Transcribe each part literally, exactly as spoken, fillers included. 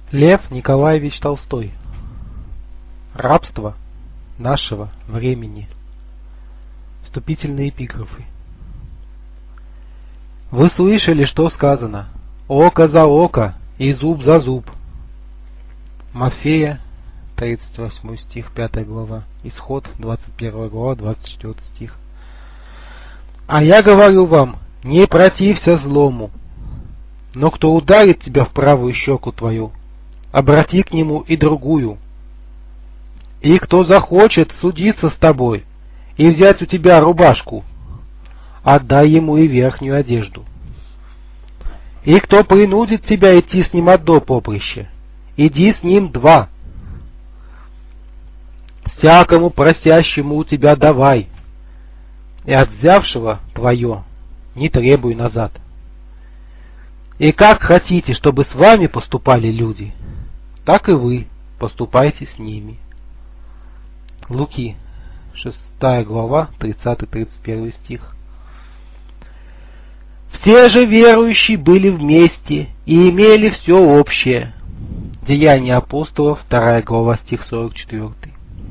Лев Николаевич Толстой. Рабство нашего времени. Вступительные эпиграфы. Вы слышали, что сказано: око за око и зуб за зуб. Матфея, тридцать восьмой стих, пятая глава. Исход, двадцать первая глава, двадцать четвёртый стих. А я говорю вам, не протився злому, но кто ударит тебя в правую щеку твою, обрати к нему и другую. И кто захочет судиться с тобой и взять у тебя рубашку, отдай ему и верхнюю одежду. И кто принудит тебя идти с ним одно поприще, иди с ним два. Всякому просящему у тебя давай, и от взявшего твое не требуй назад. И как хотите, чтобы с вами поступали люди, так и вы поступайте с ними. Луки, шестая глава, тридцатый тридцать первый стих. Все же верующие были вместе и имели все общее. Деяния апостолов, вторая глава, стих сорок четвёртый.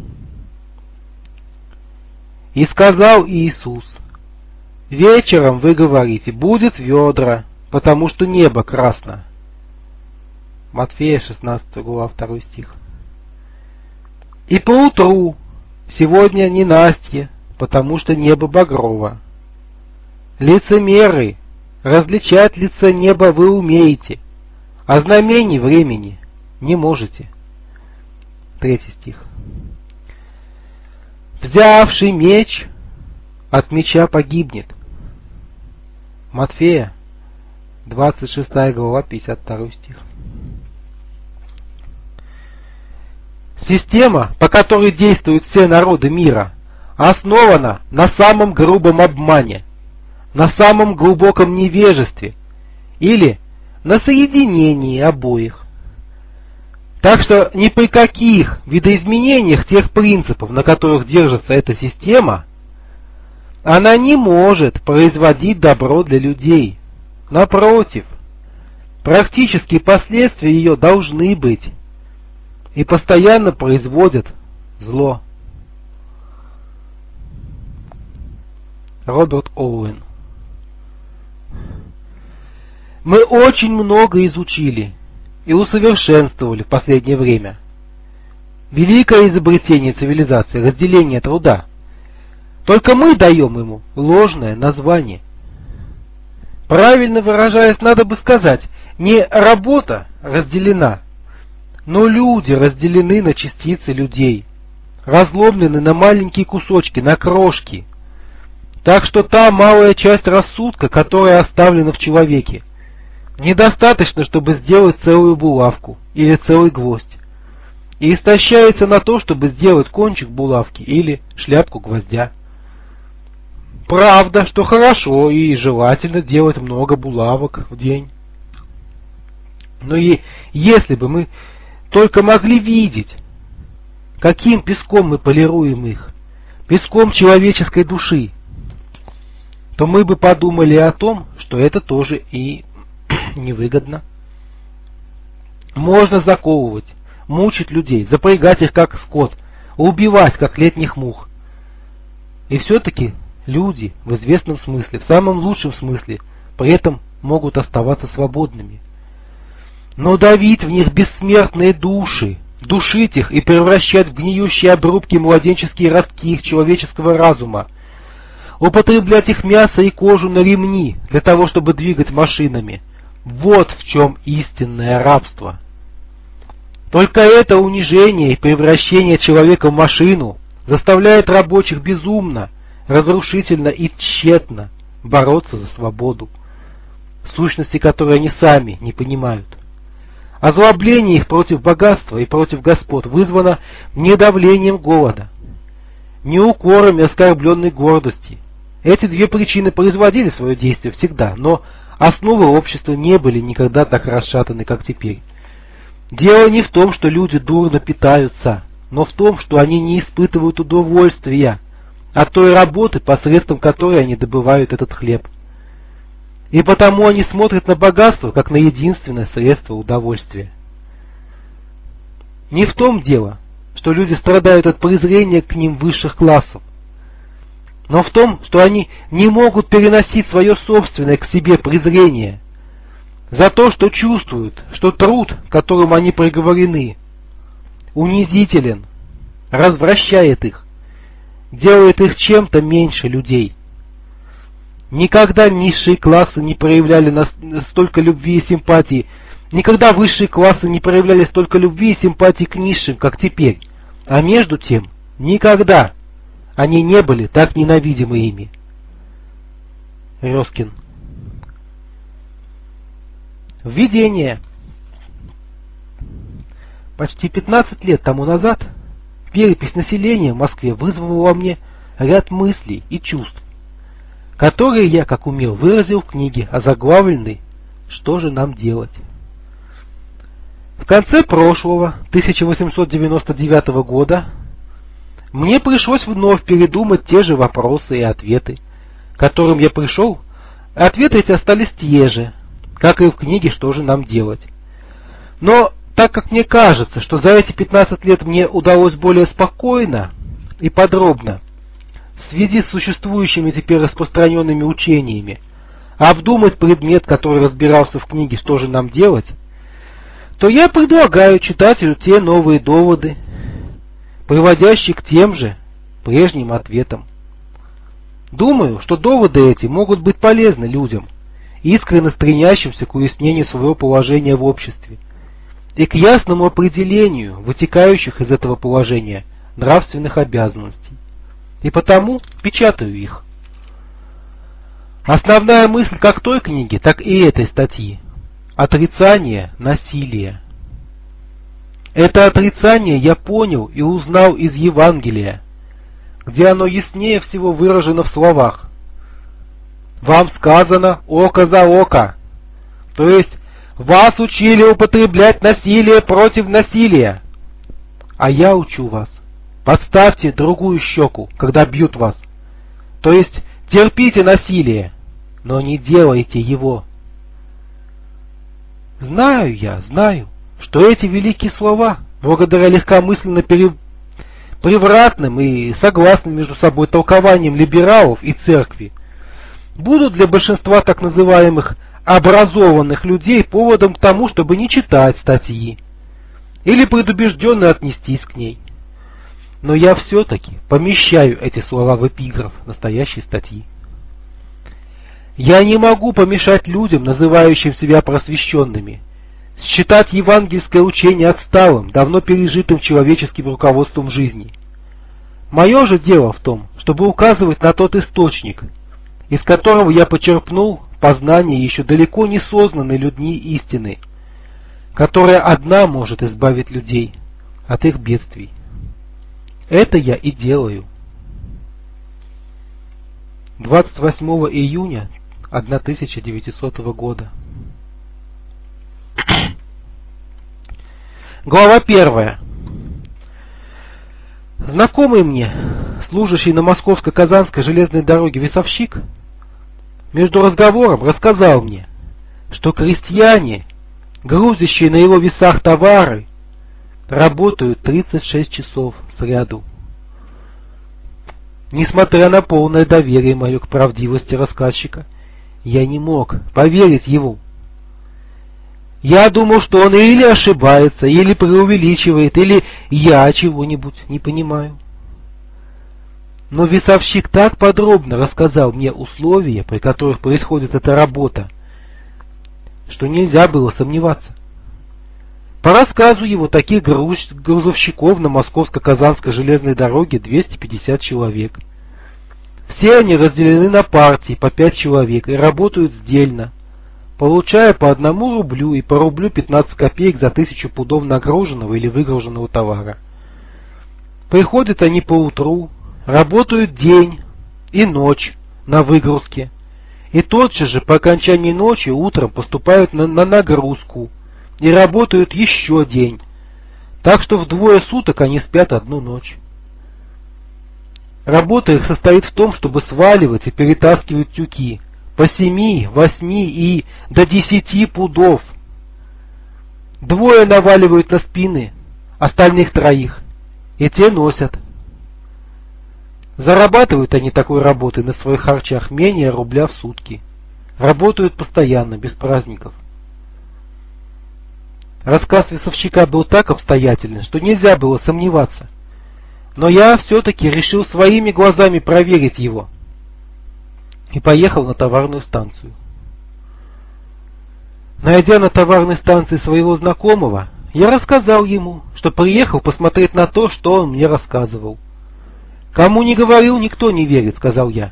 И сказал Иисус: вечером вы говорите, будет ведра, потому что небо красно. Матфея, шестнадцатая глава, второй стих. И поутру, сегодня ненастье, потому что небо багрово. Лицемеры, различать лица неба вы умеете, а знамений времени не можете. Третий стих. Взявший меч от меча погибнет. Матфея, двадцать шестая глава, пятьдесят второй стих. Система, по которой действуют все народы мира, основана на самом грубом обмане, на самом глубоком невежестве или на соединении обоих. Так что ни при каких видоизменениях тех принципов, на которых держится эта система, она не может производить добро для людей. Напротив, практические последствия ее должны быть и постоянно производят зло. Роберт Оуэн. Мы очень много изучили и усовершенствовали в последнее время. Великое изобретение цивилизации — разделение труда. Только мы даем ему ложное название. Правильно выражаясь, надо бы сказать, не работа разделена, но люди разделены на частицы людей, разломлены на маленькие кусочки, на крошки. Так что та малая часть рассудка, которая оставлена в человеке, недостаточно, чтобы сделать целую булавку или целый гвоздь, и истощается на то, чтобы сделать кончик булавки или шляпку гвоздя. Правда, что хорошо и желательно делать много булавок в день. Но и если бы мы только могли видеть, каким песком мы полируем их, песком человеческой души, то мы бы подумали о том, что это тоже и невыгодно. Можно заковывать, мучить людей, запрягать их как скот, убивать как летних мух. И все-таки люди в известном смысле, в самом лучшем смысле, при этом могут оставаться свободными. Но давить в них бессмертные души, душить их и превращать в гниющие обрубки младенческие ростки их человеческого разума, употреблять их мясо и кожу на ремни для того, чтобы двигать машинами — вот в чем истинное рабство. Только это унижение и превращение человека в машину заставляет рабочих безумно, разрушительно и тщетно бороться за свободу, сущности которой они сами не понимают. Озлобление их против богатства и против господ вызвано не давлением голода, не укорами оскорбленной гордости. Эти две причины производили свое действие всегда, но основы общества не были никогда так расшатаны, как теперь. Дело не в том, что люди дурно питаются, но в том, что они не испытывают удовольствия от той работы, посредством которой они добывают этот хлеб. И потому они смотрят на богатство, как на единственное средство удовольствия. Не в том дело, что люди страдают от презрения к ним высших классов, но в том, что они не могут переносить свое собственное к себе презрение за то, что чувствуют, что труд, которым они приговорены, унизителен, развращает их, делает их чем-то меньше людей. Никогда низшие классы не проявляли столько любви и симпатии, никогда высшие классы не проявляли столько любви и симпатии к низшим, как теперь, а между тем никогда они не были так ненавидимы ими. Резкин. Введение. Почти пятнадцать лет тому назад перепись населения в Москве вызвала во мне ряд мыслей и чувств, которые я, как умел, выразил в книге, озаглавленной «Что же нам делать?». В конце прошлого, тысяча восемьсот девяносто девятого года, мне пришлось вновь передумать те же вопросы и ответы, к которым я пришел, ответы эти остались те же, как и в книге «Что же нам делать?». Но так как мне кажется, что за эти пятнадцать лет мне удалось более спокойно и подробно, в связи с существующими теперь распространенными учениями, обдумать предмет, который разбирался в книге «Что же нам делать?», то я предлагаю читателю те новые доводы, приводящие к тем же прежним ответам. Думаю, что доводы эти могут быть полезны людям, искренне стремящимся к уяснению своего положения в обществе и к ясному определению вытекающих из этого положения нравственных обязанностей. И потому печатаю их. Основная мысль как той книги, так и этой статьи — отрицание насилия. Это отрицание я понял и узнал из Евангелия, где оно яснее всего выражено в словах: «Вам сказано око за око», то есть вас учили употреблять насилие против насилия, а я учу вас: подставьте другую щеку, когда бьют вас, то есть терпите насилие, но не делайте его. Знаю я, знаю, что эти великие слова, благодаря легкомысленно пере... превратным и согласным между собой толкованиям либералов и церкви, будут для большинства так называемых образованных людей поводом к тому, чтобы не читать статьи или предубежденно отнестись к ней. Но я все-таки помещаю эти слова в эпиграф настоящей статьи. Я не могу помешать людям, называющим себя просвещенными, считать евангельское учение отсталым, давно пережитым человеческим руководством жизни. Мое же дело в том, чтобы указывать на тот источник, из которого я почерпнул познание еще далеко не сознанной людьми истины, которая одна может избавить людей от их бедствий. Это я и делаю. двадцать восьмого июня тысяча девятисотого года. Глава первая. Знакомый мне, служащий на Московско-Казанской железной дороге весовщик, между разговором рассказал мне, что крестьяне, грузящие на его весах товары, работают тридцать шесть часов сряду. Несмотря на полное доверие мое к правдивости рассказчика, я не мог поверить ему. Я думал, что он или ошибается, или преувеличивает, или я чего-нибудь не понимаю. Но весовщик так подробно рассказал мне условия, при которых происходит эта работа, что нельзя было сомневаться. По рассказу его, таких груз, грузовщиков на Московско-Казанской железной дороге двести пятьдесят человек. Все они разделены на партии по пять человек и работают сдельно, получая по одному рублю и по рублю пятнадцать копеек за тысячу пудов нагруженного или выгруженного товара. Приходят они поутру, работают день и ночь на выгрузке, и тотчас же по окончании ночи утром поступают на, на нагрузку и работают еще день, так что в двое суток они спят одну ночь. Работа их состоит в том, чтобы сваливать и перетаскивать тюки по семи, восьми и до десяти пудов. Двое наваливают на спины, остальных троих, и те носят. Зарабатывают они такой работой на своих харчах менее рубля в сутки. Работают постоянно, без праздников. Рассказ весовщика был так обстоятельный, что нельзя было сомневаться. Но я все-таки решил своими глазами проверить его. И поехал на товарную станцию. Найдя на товарной станции своего знакомого, я рассказал ему, что приехал посмотреть на то, что он мне рассказывал. «Кому не говорил, никто не верит», — сказал я.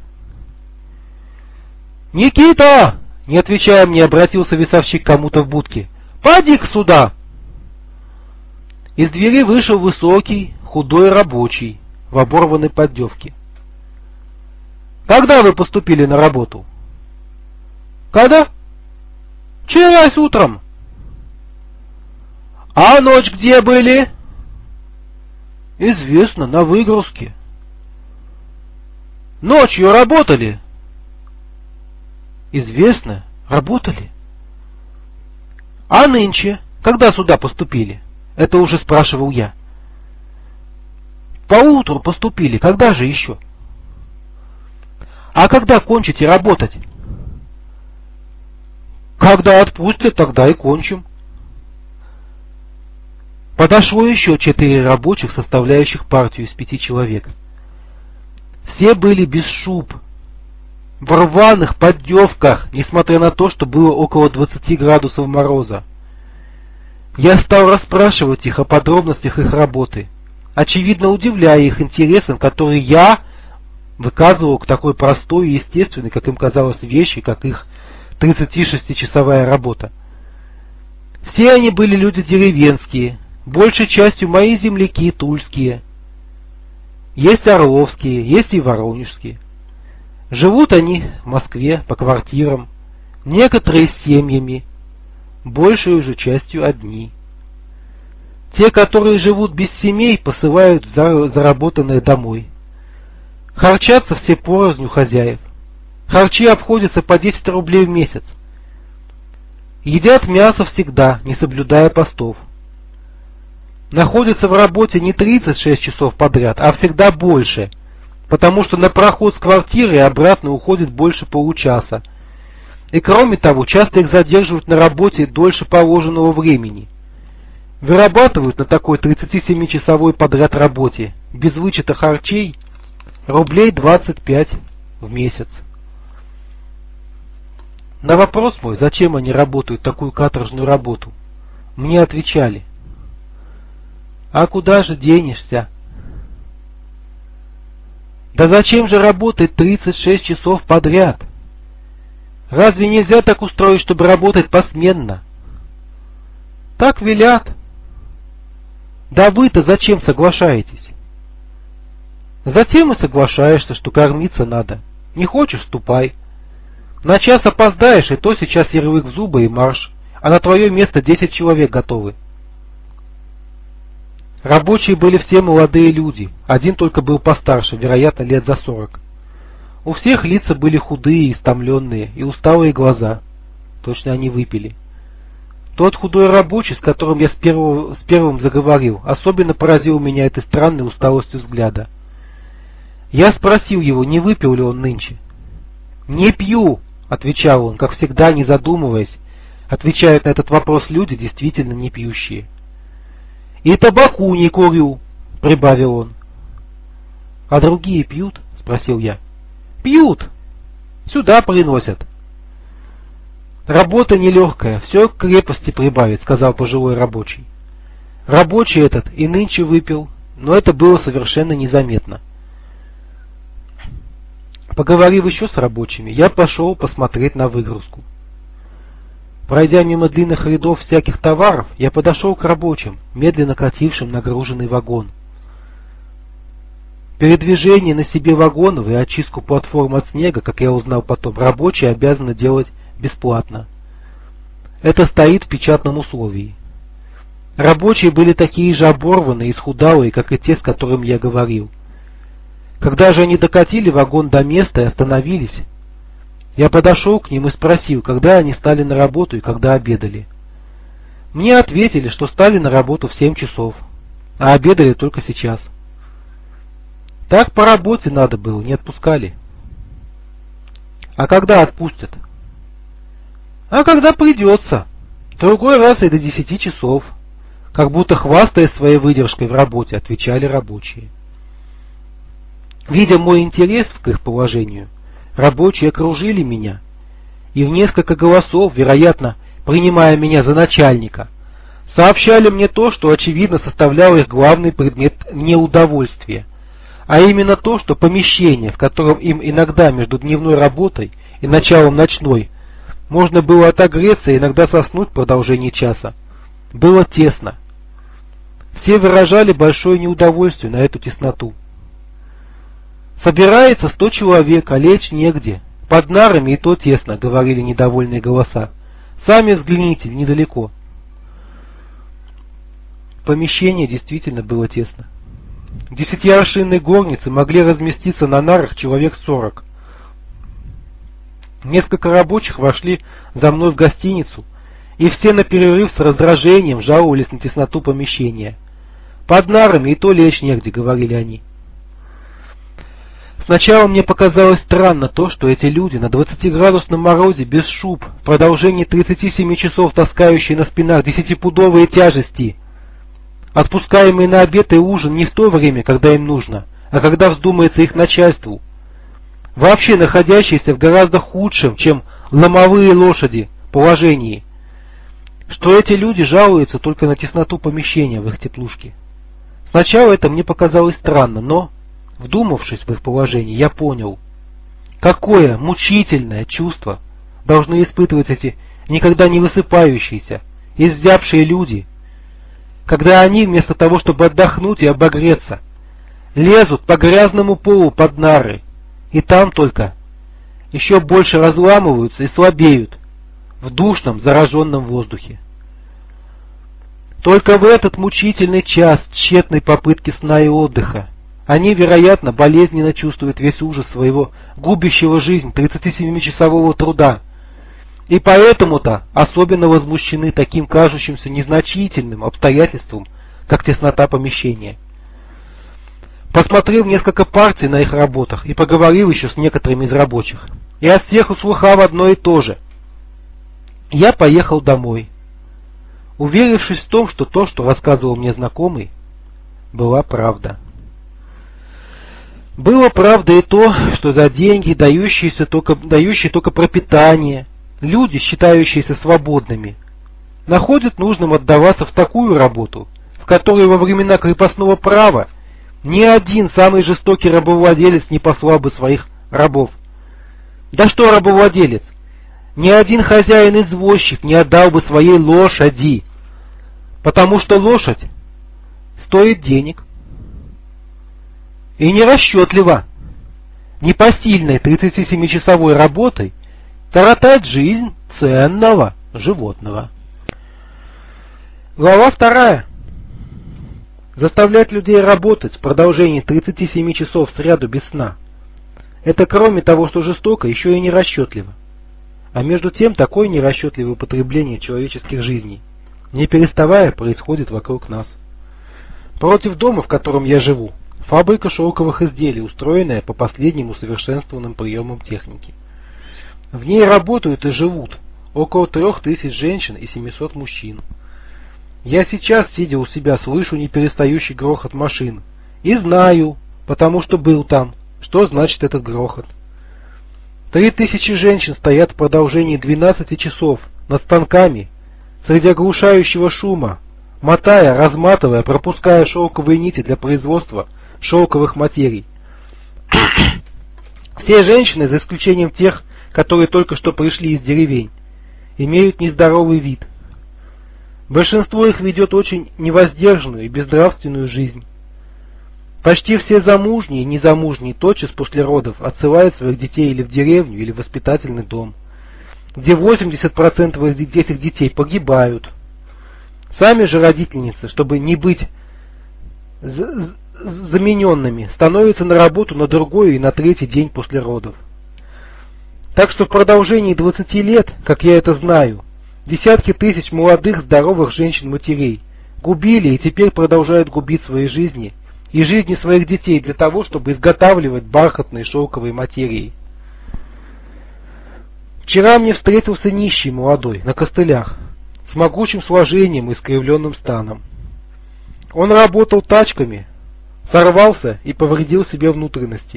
«Никита!» — не отвечая мне, обратился весовщик кому-то в будке. «Поди-ка сюда!» Из двери вышел высокий, худой рабочий в оборванной поддевке. «Когда вы поступили на работу?» «Когда?» «Вчера утром». «А ночь где были?» «Известно, на выгрузке». «Ночью работали?» «Известно, работали». «А нынче, когда сюда поступили?» Это уже спрашивал я. «Поутру поступили, когда же еще?» «А когда кончите работать?» «Когда отпустят, тогда и кончим». Подошло еще четыре рабочих, составляющих партию из пяти человек. Все были без шуб, в рваных поддевках, несмотря на то, что было около двадцати градусов мороза. Я стал расспрашивать их о подробностях их работы, очевидно удивляя их интересом, который я выказывал к такой простой и естественной, как им казалось, вещи, как их тридцатишестичасовая работа. Все они были люди деревенские, большей частью мои земляки тульские. Есть орловские, есть и воронежские. Живут они в Москве по квартирам, некоторые с семьями, большей же частью одни. Те, которые живут без семей, посылают заработанное домой. Харчатся все порознь у хозяев. Харчи обходятся по десять рублей в месяц. Едят мясо всегда, не соблюдая постов. Находятся в работе не тридцать шесть часов подряд, а всегда больше, потому что на проход с квартиры и обратно уходит больше получаса. И кроме того, часто их задерживают на работе дольше положенного времени. Вырабатывают на такой тридцатисемичасовой подряд работе, без вычета харчей, рублей двадцать пять в месяц. На вопрос мой, зачем они работают такую каторжную работу, мне отвечали: «А куда же денешься?» «Да зачем же работать тридцать шесть часов подряд? Разве нельзя так устроить, чтобы работать посменно?» «Так велят». «Да вы-то зачем соглашаетесь?» «Затем и соглашаешься, что кормиться надо. Не хочешь — ступай. На час опоздаешь, и то сейчас ярлык в зубы и марш, а на твое место десять человек готовы». Рабочие были все молодые люди, один только был постарше, вероятно, лет за сорок. У всех лица были худые, истомленные и усталые глаза. Точно они выпили. Тот худой рабочий, с которым я с, первого, с первым заговорил, особенно поразил меня этой странной усталостью взгляда. Я спросил его, не выпил ли он нынче. «Не пью», — отвечал он, как всегда, не задумываясь. Отвечают на этот вопрос люди, действительно не пьющие. «И табаку не курю», — прибавил он. «А другие пьют?» — спросил я. «Пьют. Сюда приносят». «Работа нелегкая, все к крепости прибавит», — сказал пожилой рабочий. Рабочий этот и нынче выпил, но это было совершенно незаметно. Поговорив еще с рабочими, я пошел посмотреть на выгрузку. Пройдя мимо длинных рядов всяких товаров, я подошел к рабочим, медленно катившим нагруженный вагон. Передвижение на себе вагонов и очистку платформ от снега, как я узнал потом, рабочие обязаны делать бесплатно. Это стоит в печатном условии. Рабочие были такие же оборванные и исхудалые, как и те, с которыми я говорил. Когда же они докатили вагон до места и остановились, я подошел к ним и спросил, когда они стали на работу и когда обедали. Мне ответили, что стали на работу в семь часов, а обедали только сейчас. Так по работе надо было, не отпускали. А когда отпустят? А когда придется. Другой раз и до десяти часов. Как будто хвастаясь своей выдержкой в работе, отвечали рабочие. Видя мой интерес к их положению, рабочие окружили меня и в несколько голосов, вероятно, принимая меня за начальника, сообщали мне то, что очевидно составляло их главный предмет неудовольствия, а именно то, что помещение, в котором им иногда между дневной работой и началом ночной можно было отогреться и иногда соснуть в продолжении часа, было тесно. Все выражали большое неудовольствие на эту тесноту. «Собирается сто человек, а лечь негде. Под нарами и то тесно», — говорили недовольные голоса. «Сами взгляните, недалеко». Помещение действительно было тесно. В десятиаршинной горнице могли разместиться на нарах человек сорок. Несколько рабочих вошли за мной в гостиницу, и все на перерыв с раздражением жаловались на тесноту помещения. «Под нарами и то лечь негде», — говорили они. Сначала мне показалось странно то, что эти люди на двадцатиградусном морозе без шуб в продолжении тридцати семи часов таскающие на спинах десятипудовые тяжести, отпускаемые на обед и ужин не в то время, когда им нужно, а когда вздумается их начальству, вообще находящиеся в гораздо худшем, чем ломовые лошади, положении, что эти люди жалуются только на тесноту помещения в их теплушке. Сначала это мне показалось странно, но, вдумавшись в их положение, я понял, какое мучительное чувство должны испытывать эти никогда не высыпающиеся, изябшие люди, когда они, вместо того, чтобы отдохнуть и обогреться, лезут по грязному полу под нары, и там только еще больше разламываются и слабеют в душном зараженном воздухе. Только в этот мучительный час тщетной попытки сна и отдыха они, вероятно, болезненно чувствуют весь ужас своего губящего жизнь тридцатисемичасового труда, и поэтому-то особенно возмущены таким кажущимся незначительным обстоятельством, как теснота помещения. Посмотрев несколько партий на их работах и поговорив еще с некоторыми из рабочих, и от всех услыхав одно и то же, я поехал домой, уверившись в том, что то, что рассказывал мне знакомый, была правда. Было правда и то, что за деньги, дающиеся только, дающие только пропитание, люди, считающиеся свободными, находят нужным отдаваться в такую работу, в которой во времена крепостного права ни один самый жестокий рабовладелец не послал бы своих рабов. Да что рабовладелец? Ни один хозяин-извозчик не отдал бы своей лошади, потому что лошадь стоит денег и нерасчетливо, непосильной тридцатисемичасовой работой коротать жизнь ценного животного. Глава вторая. Заставлять людей работать в продолжении тридцати семи часов сряду без сна — это, кроме того, что жестоко, еще и нерасчетливо. А между тем, такое нерасчетливое употребление человеческих жизней, не переставая, происходит вокруг нас. Против дома, в котором я живу, фабрика шелковых изделий, устроенная по последним усовершенствованным приемам техники. В ней работают и живут около трех тысяч женщин и семисот мужчин. Я сейчас, сидя у себя, слышу неперестающий грохот машин и знаю, потому что был там, что значит этот грохот. Три тысячи женщин стоят в продолжении двенадцати часов над станками среди оглушающего шума, мотая, разматывая, пропуская шелковые нити для производства шелковых материй. Все женщины, за исключением тех, которые только что пришли из деревень, имеют нездоровый вид. Большинство их ведет очень невоздержанную и безнравственную жизнь. Почти все замужние и незамужние тотчас после родов отсылают своих детей или в деревню, или в воспитательный дом, где восемьдесят процентов этих детей погибают. Сами же родительницы, чтобы не быть замененными, становятся на работу на другой и на третий день после родов. Так что в продолжении двадцати лет, как я это знаю, десятки тысяч молодых здоровых женщин-матерей губили и теперь продолжают губить свои жизни и жизни своих детей для того, чтобы изготавливать бархатные шелковые материи. Вчера мне встретился нищий молодой, на костылях, с могучим сложением и искривленным станом. Он работал тачками, сорвался и повредил себе внутренности.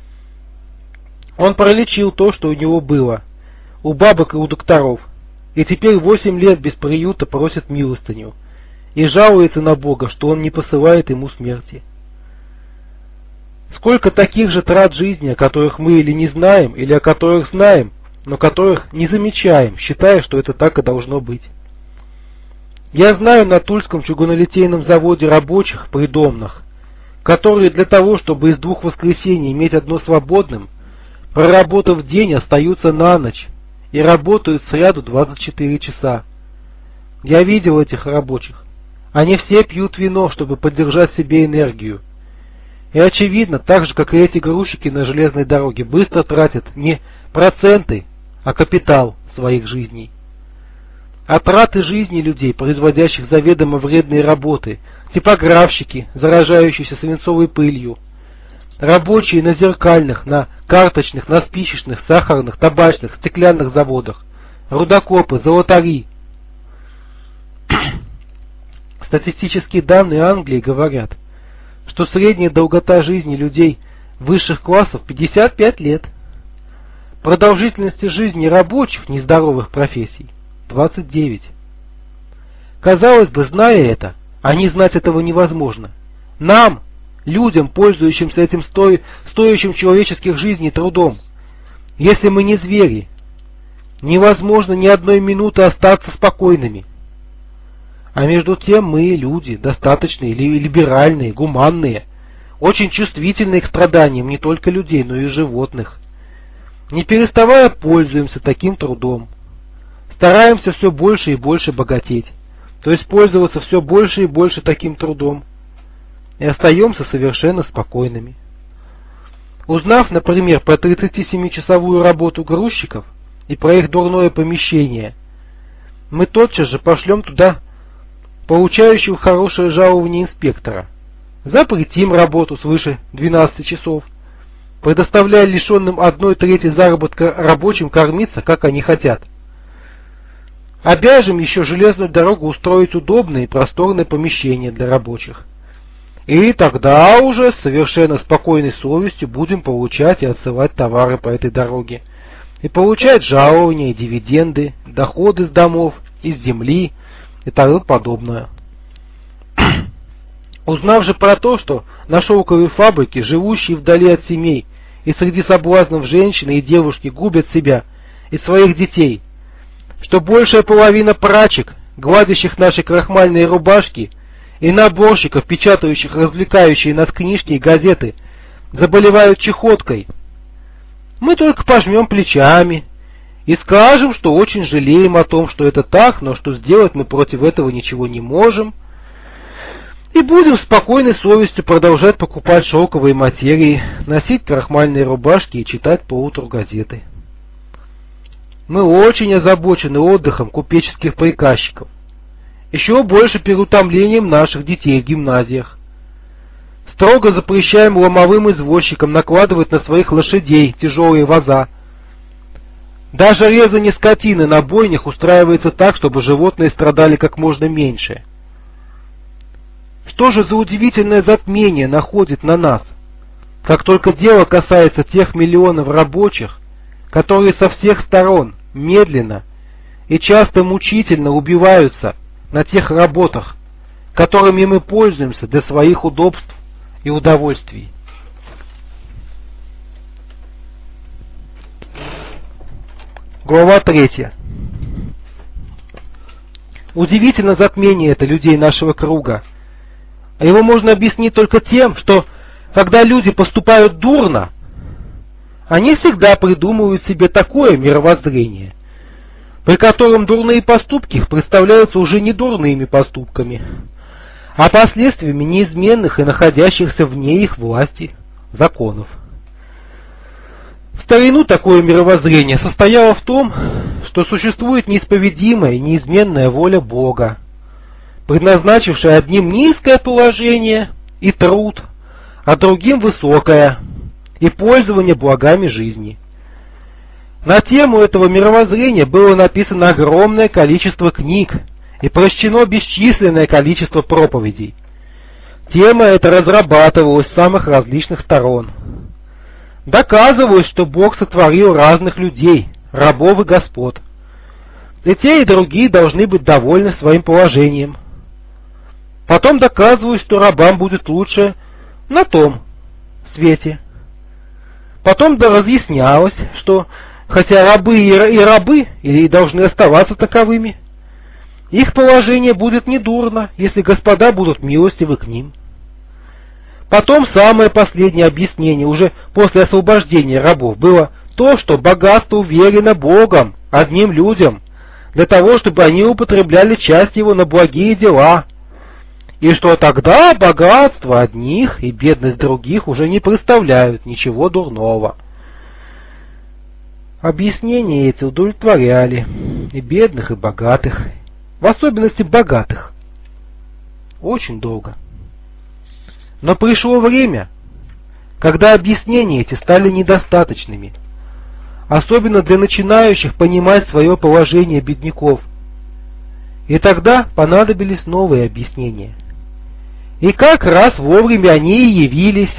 Он пролечил то, что у него было, у бабок и у докторов, и теперь восемь лет без приюта просит милостыню и жалуется на Бога, что он не посылает ему смерти. Сколько таких же трат жизни, о которых мы или не знаем, или о которых знаем, но которых не замечаем, считая, что это так и должно быть. Я знаю на Тульском чугунолитейном заводе рабочих придомных, которые для того, чтобы из двух воскресений иметь одно свободным, проработав день, остаются на ночь и работают сряду двадцать четыре часа. Я видел этих рабочих. Они все пьют вино, чтобы поддержать себе энергию. И очевидно, так же, как и эти грузчики на железной дороге, быстро тратят не проценты, а капитал своих жизней. А траты жизни людей, производящих заведомо вредные работы, типографщики, заражающиеся свинцовой пылью, рабочие на зеркальных, на карточных, на спичечных, сахарных, табачных, стеклянных заводах, рудокопы, золотари. Статистические данные Англии говорят, что средняя долгота жизни людей высших классов пятьдесят пять лет. Продолжительности жизни рабочих нездоровых профессий двадцать девять. Казалось бы, зная это, а не знать этого невозможно. Нам, людям, пользующимся этим сто... стоящим человеческих жизней трудом, если мы не звери, невозможно ни одной минуты остаться спокойными. А между тем мы, люди, достаточно либеральные, гуманные, очень чувствительные к страданиям не только людей, но и животных. Не переставая пользуемся таким трудом. Стараемся все больше и больше богатеть, то есть пользоваться все больше и больше таким трудом. И остаемся совершенно спокойными. Узнав, например, про тридцатисемичасовую работу грузчиков и про их дурное помещение, мы тотчас же пошлем туда получающего хорошее жалование инспектора, запретим работу свыше двенадцати часов, предоставляя лишенным одной трети заработка рабочим кормиться, как они хотят. Обяжем еще железную дорогу устроить удобное и просторное помещение для рабочих. И тогда уже с совершенно спокойной совестью будем получать и отсылать товары по этой дороге. И получать жалования, и дивиденды, доходы с домов, из земли и тому подобное. Узнав же про то, что на шелковой фабрике, живущие вдали от семей и среди соблазнов женщины и девушки губят себя и своих детей, что большая половина прачек, гладящих наши крахмальные рубашки, и наборщиков, печатающих развлекающие нас книжки и газеты, заболевают чехоткой, мы только пожмем плечами и скажем, что очень жалеем о том, что это так, но что сделать мы против этого ничего не можем, и будем с спокойной совестью продолжать покупать шелковые материи, носить крахмальные рубашки и читать поутру газеты. Мы очень озабочены отдыхом купеческих приказчиков, еще больше переутомлением наших детей в гимназиях. Строго запрещаем ломовым извозчикам накладывать на своих лошадей тяжелые воза. Даже резание скотины на бойнях устраивается так, чтобы животные страдали как можно меньше. Что же за удивительное затмение находит на нас, как только дело касается тех миллионов рабочих, которые со всех сторон медленно и часто мучительно убиваются на тех работах, которыми мы пользуемся для своих удобств и удовольствий. Глава третья. Удивительно затмение это людей нашего круга. А его можно объяснить только тем, что когда люди поступают дурно, они всегда придумывают себе такое мировоззрение, при котором дурные поступки их представляются уже не дурными поступками, а последствиями неизменных и находящихся вне их власти законов. В старину такое мировоззрение состояло в том, что существует неисповедимая и неизменная воля Бога, предназначивший одним низкое положение и труд, а другим высокое и пользование благами жизни. На тему этого мировоззрения было написано огромное количество книг и прочтено бесчисленное количество проповедей. Тема эта разрабатывалась с самых различных сторон. Доказывалось, что Бог сотворил разных людей, рабов и господ. И те, и другие должны быть довольны своим положением. Потом доказывалось, что рабам будет лучше на том свете. Потом да разъяснялось, что хотя рабы и рабы и должны оставаться таковыми, их положение будет недурно, если господа будут милостивы к ним. Потом самое последнее объяснение, уже после освобождения рабов, было то, что богатство уверено Богом, одним людям, для того, чтобы они употребляли часть его на благие дела, и что тогда богатство одних и бедность других уже не представляют ничего дурного. Объяснения эти удовлетворяли и бедных, и богатых, в особенности богатых, очень долго. Но пришло время, когда объяснения эти стали недостаточными, особенно для начинающих понимать свое положение бедняков. И тогда понадобились новые объяснения. И как раз вовремя они и явились.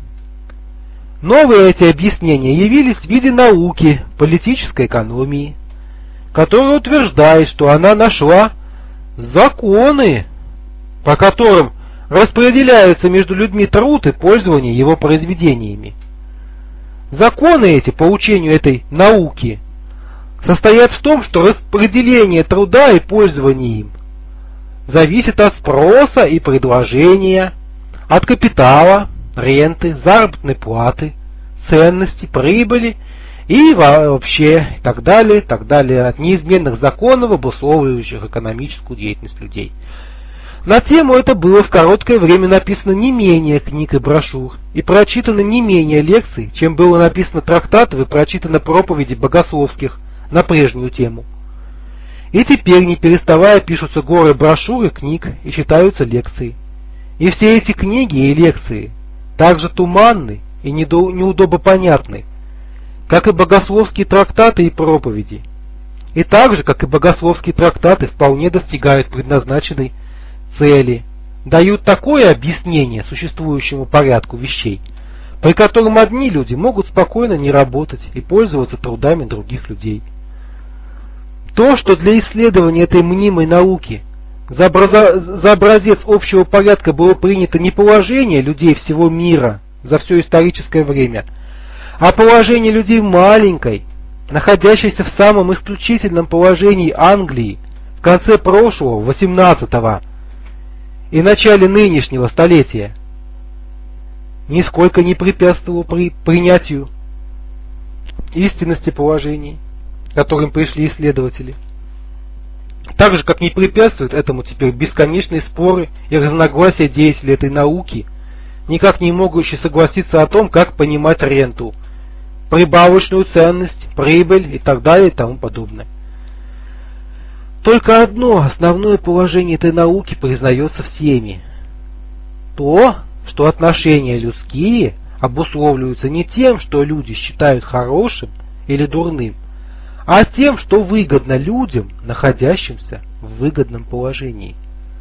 Новые эти объяснения явились в виде науки политической экономии, которая утверждает, что она нашла законы, по которым распределяются между людьми труд и пользование его произведениями. Законы эти, по учению этой науки, состоят в том, что распределение труда и пользование им зависит от спроса и предложения, от капитала, ренты, заработной платы, ценности, прибыли и вообще так далее, так далее, от неизменных законов, обусловливающих экономическую деятельность людей. На тему это было в короткое время написано не менее книг и брошюр, и прочитано не менее лекций, чем было написано трактатов и прочитано проповеди богословских на прежнюю тему. И теперь, не переставая, пишутся горы брошюр и книг и читаются лекции. И все эти книги и лекции также туманны и неудобопонятны, как и богословские трактаты и проповеди. И так же, как и богословские трактаты, вполне достигают предназначенной цели, дают такое объяснение существующему порядку вещей, при котором одни люди могут спокойно не работать и пользоваться трудами других людей. То, что для исследования этой мнимой науки за, образа, за образец общего порядка было принято не положение людей всего мира за все историческое время, а положение людей маленькой, находящейся в самом исключительном положении Англии в конце прошлого, восемнадцатого и начале нынешнего столетия, нисколько не препятствовало при принятию истинности положений, к которым пришли исследователи. Так же, как не препятствуют этому теперь бесконечные споры и разногласия деятелей этой науки, никак не могущие согласиться о том, как понимать ренту, прибавочную ценность, прибыль и так далее и тому подобное. Только одно основное положение этой науки признается всеми. То, что отношения людские обусловливаются не тем, что люди считают хорошим или дурным, а тем, что выгодно людям, находящимся в выгодном положении.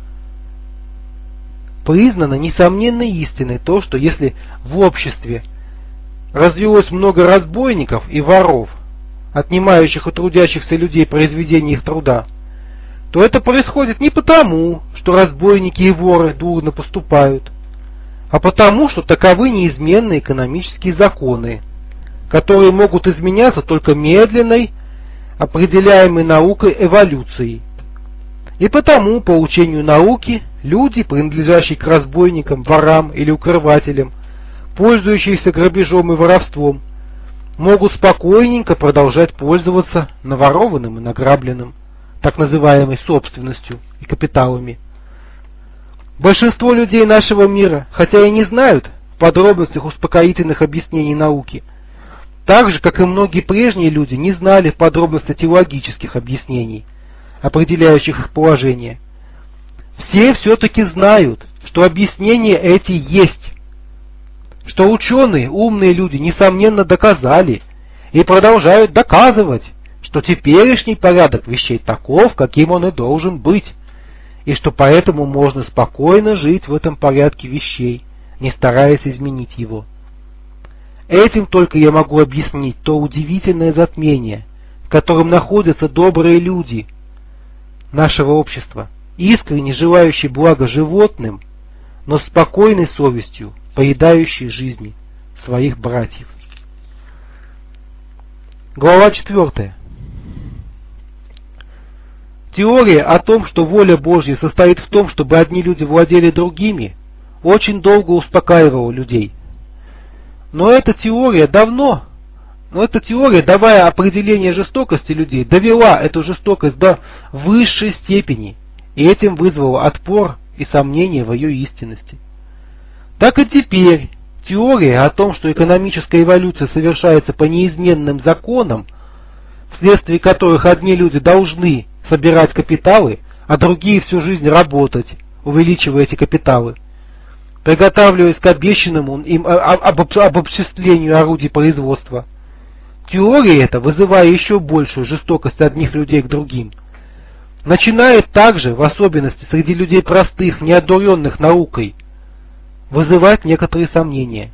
Признано несомненной истиной то, что если в обществе развелось много разбойников и воров, отнимающих у трудящихся людей произведение их труда, то это происходит не потому, что разбойники и воры дурно поступают, а потому, что таковы неизменные экономические законы, которые могут изменяться только медленной, определяемой наукой эволюцией. И потому, по учению науки, люди, принадлежащие к разбойникам, ворам или укрывателям, пользующиеся грабежом и воровством, могут спокойненько продолжать пользоваться наворованным и награбленным, так называемой собственностью и капиталами. Большинство людей нашего мира, хотя и не знают в подробностях успокоительных объяснений науки, так же, как и многие прежние люди, не знали в подробностях теологических объяснений, определяющих их положение. все все-таки знают, что объяснения эти есть, что ученые, умные люди, несомненно доказали и продолжают доказывать, что теперешний порядок вещей таков, каким он и должен быть, и что поэтому можно спокойно жить в этом порядке вещей, не стараясь изменить его. Этим только я могу объяснить то удивительное затмение, в котором находятся добрые люди нашего общества, искренне желающие блага животным, но с спокойной совестью поедающие жизни своих братьев. Глава четвертая. Теория о том, что воля Божья состоит в том, чтобы одни люди владели другими, очень долго успокаивала людей. Но эта теория давно, но эта теория, давая определение жестокости людей, довела эту жестокость до высшей степени и этим вызвала отпор и сомнения в ее истинности. Так и теперь теория о том, что экономическая эволюция совершается по неизменным законам, вследствие которых одни люди должны собирать капиталы, а другие всю жизнь работать, увеличивая эти капиталы, приготавливаясь к обещанному им обобществлению орудий производства. Теория эта, вызывая еще большую жестокость одних людей к другим, начинает также, в особенности среди людей простых, неодуренных наукой, вызывать некоторые сомнения.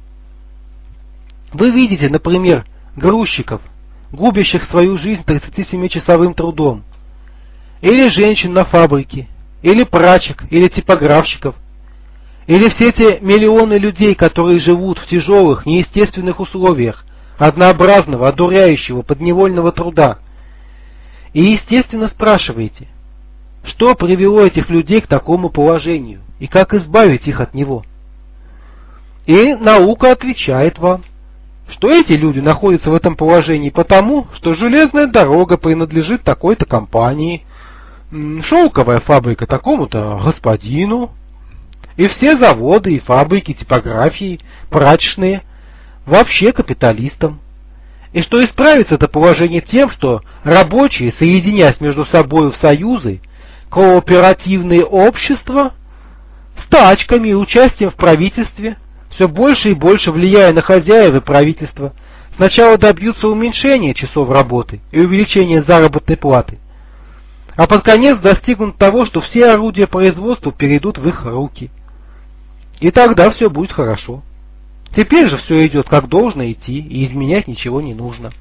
Вы видите, например, грузчиков, губящих свою жизнь тридцатисемичасовым трудом, или женщин на фабрике, или прачек, или типографщиков, или все те миллионы людей, которые живут в тяжелых, неестественных условиях однообразного, одуряющего, подневольного труда. И естественно спрашиваете, что привело этих людей к такому положению, и как избавить их от него? И наука отвечает вам, что эти люди находятся в этом положении потому, что железная дорога принадлежит такой-то компании, шелковая фабрика такому-то господину, и все заводы и фабрики, типографии, прачечные, вообще капиталистам. И что исправится это положение тем, что рабочие, соединяясь между собой в союзы, кооперативные общества, с тачками и участием в правительстве, все больше и больше влияя на хозяев и правительство, сначала добьются уменьшения часов работы и увеличения заработной платы, а под конец достигнут того, что все орудия производства перейдут в их руки. И тогда все будет хорошо. Теперь же все идет как должно идти, и изменять ничего не нужно.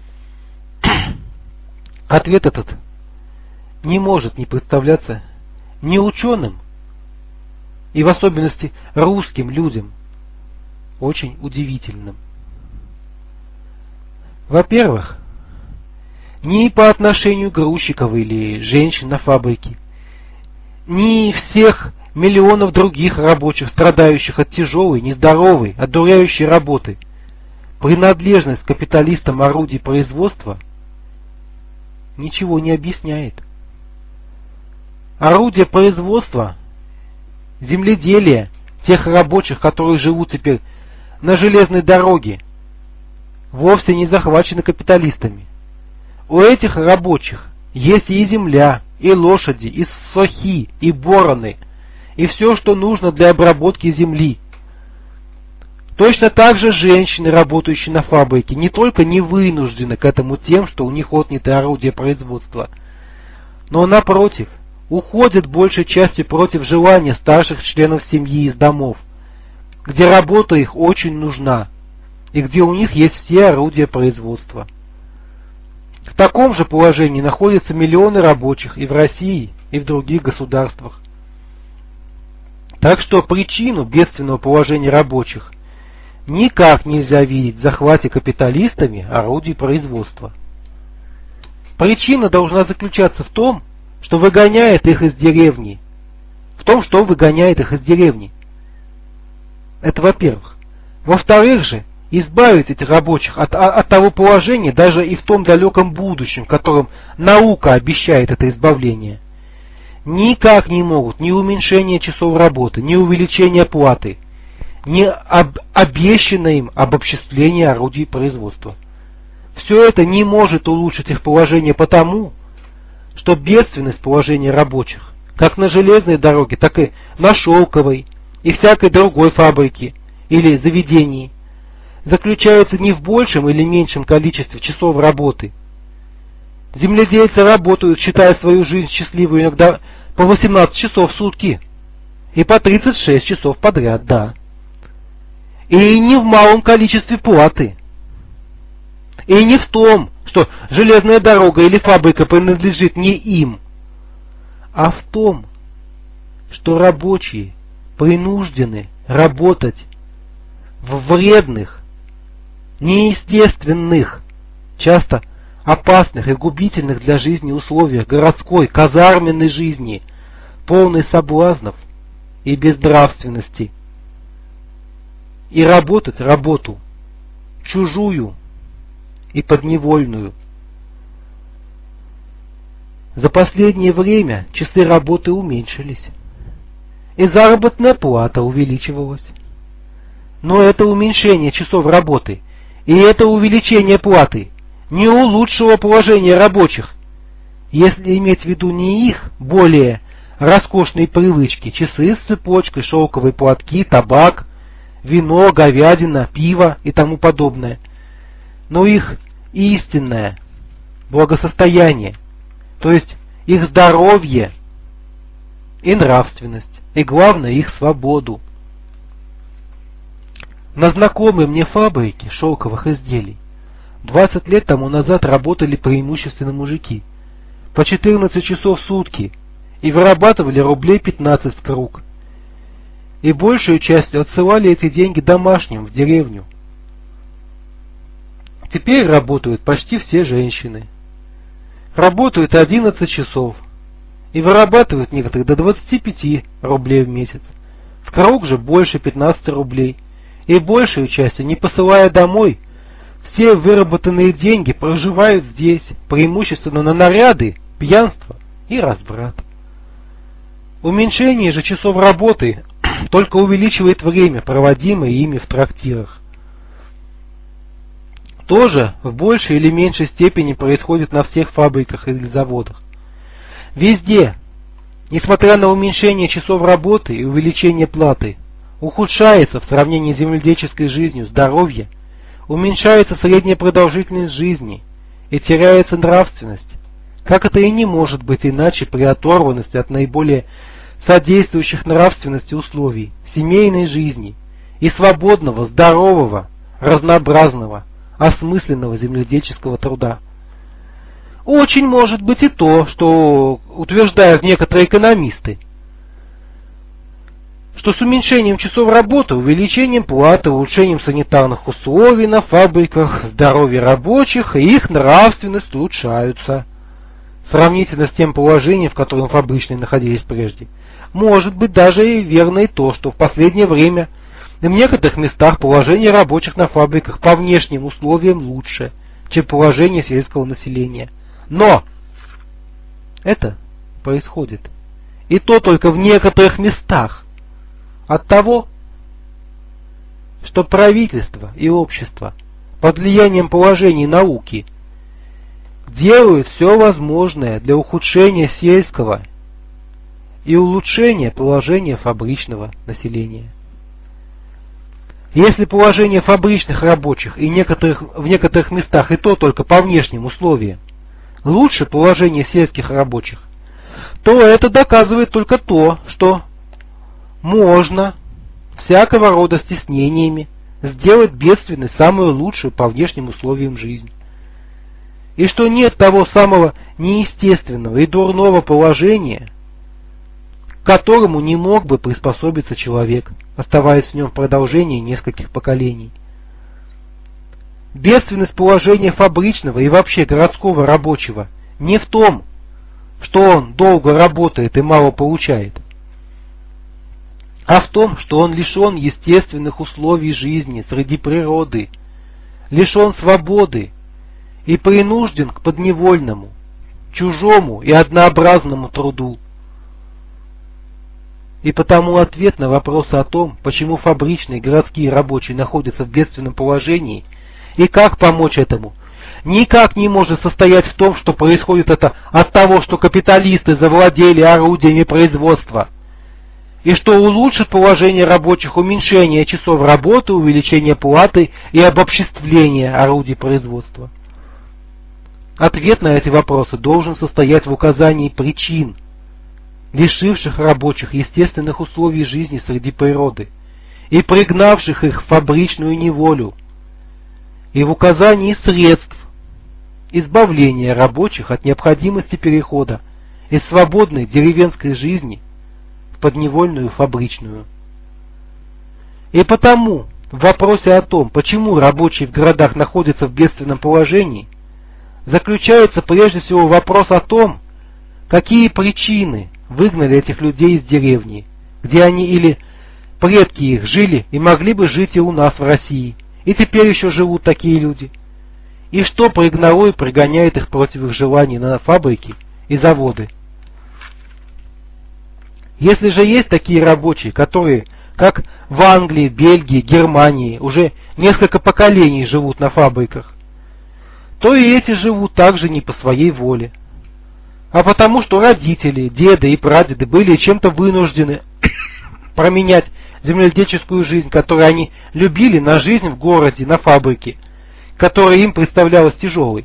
Ответ этот не может не представляться ни ученым, и в особенности русским людям, очень удивительным. Во-первых, ни по отношению грузчиков или женщин на фабрике, ни всех миллионов других рабочих, страдающих от тяжелой, нездоровой, одуряющей работы, принадлежность капиталистам орудий производства ничего не объясняет. Орудия производства, земледелия, тех рабочих, которые живут теперь на железной дороге, вовсе не захвачены капиталистами. У этих рабочих есть и земля, и лошади, и сохи, и бороны, и все, что нужно для обработки земли. Точно так же женщины, работающие на фабрике, не только не вынуждены к этому тем, что у них отняты орудия производства, но напротив, уходят большей частью против желания старших членов семьи из домов, где работа их очень нужна, и где у них есть все орудия производства. В таком же положении находятся миллионы рабочих и в России, и в других государствах. Так что причину бедственного положения рабочих никак нельзя видеть в захвате капиталистами орудий производства. Причина должна заключаться в том, что выгоняет их из деревни. В том, что выгоняет их из деревни. Это во-первых. Во-вторых же, избавить этих рабочих от, от того положения даже и в том далеком будущем, в котором наука обещает это избавление, никак не могут ни уменьшение часов работы, ни увеличение платы, ни об, обещанное им обобществление орудий производства. Все это не может улучшить их положение потому, что бедственность положения рабочих, как на железной дороге, так и на шелковой и всякой другой фабрике или заведении, заключаются не в большем или меньшем количестве часов работы. Земледельцы работают, считая свою жизнь счастливой, иногда по восемнадцать часов в сутки и по тридцать шесть часов подряд, да. И не в малом количестве платы. И не в том, что железная дорога или фабрика принадлежит не им, а в том, что рабочие принуждены работать в вредных, неестественных, часто опасных и губительных для жизни условиях городской, казарменной жизни, полной соблазнов и безнравственности. И работать работу чужую и подневольную. За последнее время часы работы уменьшились, и заработная плата увеличивалась. Но это уменьшение часов работы и это увеличение платы не улучшило положение рабочих, если иметь в виду не их более роскошные привычки, часы с цепочкой, шелковые платки, табак, вино, говядина, пиво и тому подобное, но их истинное благосостояние, то есть их здоровье и нравственность, и главное их свободу. На знакомой мне фабрике шелковых изделий двадцать лет тому назад работали преимущественно мужики, по четырнадцать часов в сутки, и вырабатывали рублей пятнадцать в круг, и большую часть отсылали эти деньги домашним в деревню. Теперь работают почти все женщины. Работают одиннадцать часов и вырабатывают некоторые до двадцати пяти рублей в месяц. В круг же больше пятнадцати рублей. И большую часть, не посылая домой, все выработанные деньги проживают здесь, преимущественно на наряды, пьянство и разврат. Уменьшение же часов работы только увеличивает время, проводимое ими в трактирах. Тоже в большей или меньшей степени происходит на всех фабриках или заводах. Везде, несмотря на уменьшение часов работы и увеличение платы, ухудшается в сравнении с земледельческой жизнью здоровье, уменьшается средняя продолжительность жизни и теряется нравственность, как это и не может быть иначе при оторванности от наиболее содействующих нравственности условий семейной жизни и свободного, здорового, разнообразного, осмысленного земледельческого труда. Очень может быть и то, что утверждают некоторые экономисты, что с уменьшением часов работы, увеличением платы, улучшением санитарных условий на фабриках, здоровье рабочих и их нравственность улучшаются, сравнительно с тем положением, в котором фабричные находились прежде. Может быть даже и верно и то, что в последнее время в некоторых местах положение рабочих на фабриках по внешним условиям лучше, чем положение сельского населения. Но это происходит, и то только в некоторых местах, от того, что правительство и общество под влиянием положений науки делают все возможное для ухудшения сельского и улучшения положения фабричного населения. Если положение фабричных рабочих и некоторых, в некоторых местах и то только по внешним условиям лучше положения сельских рабочих, то это доказывает только то, что можно всякого рода стеснениями сделать бедственной самую лучшую по внешним условиям жизнь. И что нет того самого неестественного и дурного положения, к которому не мог бы приспособиться человек, оставаясь в нем в продолжении нескольких поколений. Бедственность положения фабричного и вообще городского рабочего не в том, что он долго работает и мало получает, а в том, что он лишен естественных условий жизни среди природы, лишен свободы и принужден к подневольному, чужому и однообразному труду. И потому ответ на вопросы о том, почему фабричные городские рабочие находятся в бедственном положении и как помочь этому, никак не может состоять в том, что происходит это от того, что капиталисты завладели орудиями производства, и что улучшит положение рабочих уменьшение часов работы, увеличение платы и обобществление орудий производства. Ответ на эти вопросы должен состоять в указании причин, лишивших рабочих естественных условий жизни среди природы и пригнавших их в фабричную неволю, и в указании средств избавления рабочих от необходимости перехода из свободной деревенской жизни в подневольную фабричную. И потому в вопросе о том, почему рабочие в городах находятся в бедственном положении, заключается прежде всего вопрос о том, какие причины выгнали этих людей из деревни, где они или предки их жили и могли бы жить и у нас в России, и теперь еще живут такие люди, и что пригнало и пригоняет их против их желаний на фабрики и заводы. Если же есть такие рабочие, которые, как в Англии, Бельгии, Германии, уже несколько поколений живут на фабриках, то и эти живут также не по своей воле, а потому что родители, деды и прадеды были чем-то вынуждены променять земледельческую жизнь, которую они любили, на жизнь в городе, на фабрике, которая им представлялась тяжелой.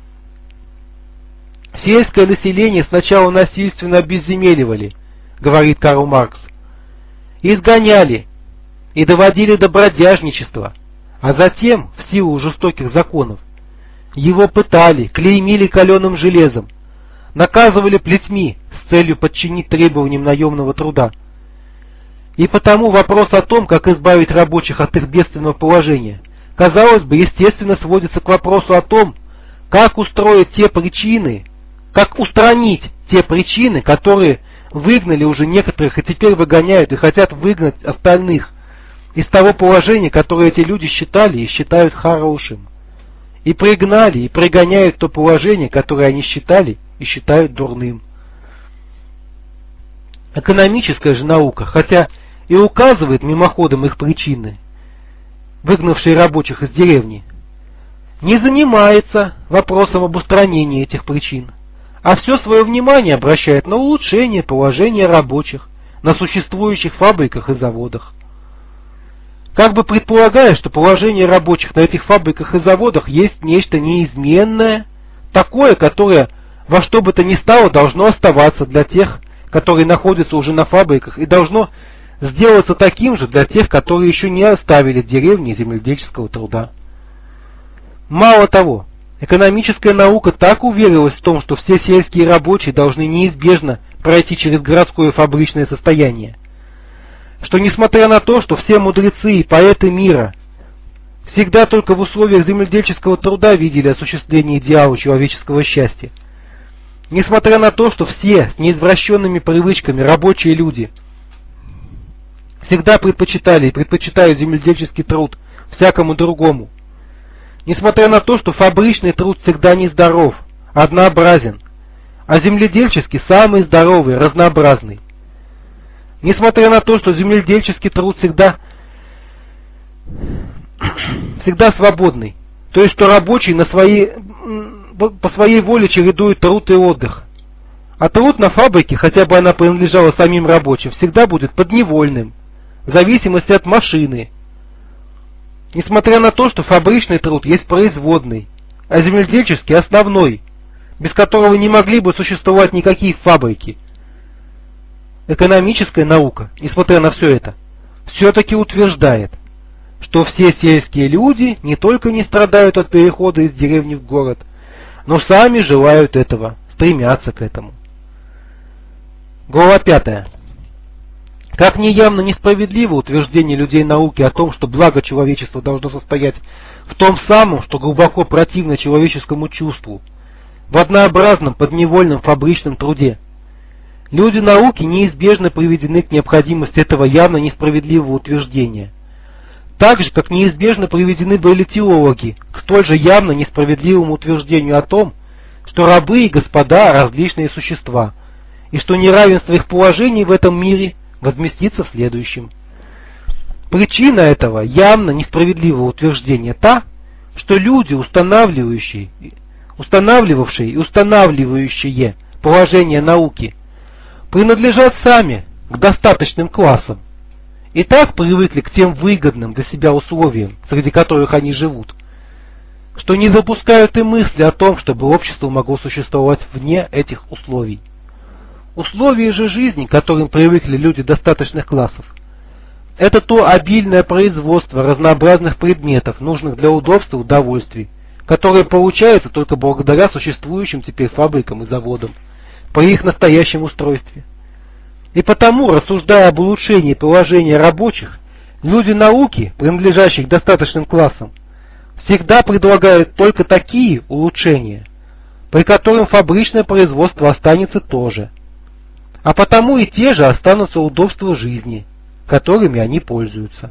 Сельское население сначала насильственно обезземеливали, говорит Карл Маркс, изгоняли и доводили до бродяжничества, а затем, в силу жестоких законов, его пытали, клеймили каленым железом, наказывали плетьми с целью подчинить требованиям наемного труда. И потому вопрос о том, как избавить рабочих от их бедственного положения, казалось бы, естественно сводится к вопросу о том, как устроить те причины, как устранить те причины, которые выгнали уже некоторых и теперь выгоняют и хотят выгнать остальных из того положения, которое эти люди считали и считают хорошим. И пригнали, и пригоняют то положение, которое они считали и считают дурным. Экономическая же наука, хотя и указывает мимоходом их причины, выгнавшие рабочих из деревни, не занимается вопросом об устранении этих причин, а все свое внимание обращает на улучшение положения рабочих на существующих фабриках и заводах. Как бы предполагая, что положение рабочих на этих фабриках и заводах есть нечто неизменное, такое, которое во что бы то ни стало должно оставаться для тех, которые находятся уже на фабриках, и должно сделаться таким же для тех, которые еще не оставили деревни земледельческого труда. Мало того, экономическая наука так уверилась в том, что все сельские рабочие должны неизбежно пройти через городское фабричное состояние, что несмотря на то, что все мудрецы и поэты мира всегда только в условиях земледельческого труда видели осуществление идеала человеческого счастья, несмотря на то, что все с неизвращенными привычками рабочие люди всегда предпочитали и предпочитают земледельческий труд всякому другому, несмотря на то, что фабричный труд всегда нездоров, однообразен, а земледельческий самый здоровый, разнообразный, несмотря на то, что земледельческий труд всегда, всегда свободный, то есть что рабочий на свои, по своей воле чередует труд и отдых, а труд на фабрике, хотя бы она принадлежала самим рабочим, всегда будет подневольным, в зависимости от машины, несмотря на то, что фабричный труд есть производный, а земледельческий основной, без которого не могли бы существовать никакие фабрики. Экономическая наука, несмотря на все это, все-таки утверждает, что все сельские люди не только не страдают от перехода из деревни в город, но сами желают этого, стремятся к этому. Глава пятая. Как неявно несправедливо утверждение людей науки о том, что благо человечества должно состоять в том самом, что глубоко противно человеческому чувству, в однообразном подневольном фабричном труде. Люди науки неизбежно приведены к необходимости этого явно несправедливого утверждения. Так же, как неизбежно приведены были теологи к столь же явно несправедливому утверждению о том, что рабы и господа – различные существа, и что неравенство их положений в этом мире возместится в следующем. Причина этого явно несправедливого утверждения та, что люди, устанавливающие, устанавливавшие и устанавливающие положение науки, принадлежат сами к достаточным классам и так привыкли к тем выгодным для себя условиям, среди которых они живут, что не допускают и мысли о том, чтобы общество могло существовать вне этих условий. Условия же жизни, к которым привыкли люди достаточных классов, это то обильное производство разнообразных предметов, нужных для удобства и удовольствий, которое получается только благодаря существующим теперь фабрикам и заводам, при их настоящем устройстве. И потому, рассуждая об улучшении положения рабочих, люди науки, принадлежащих к достаточным классам, всегда предлагают только такие улучшения, при которых фабричное производство останется тоже, а потому и те же останутся удобства жизни, которыми они пользуются.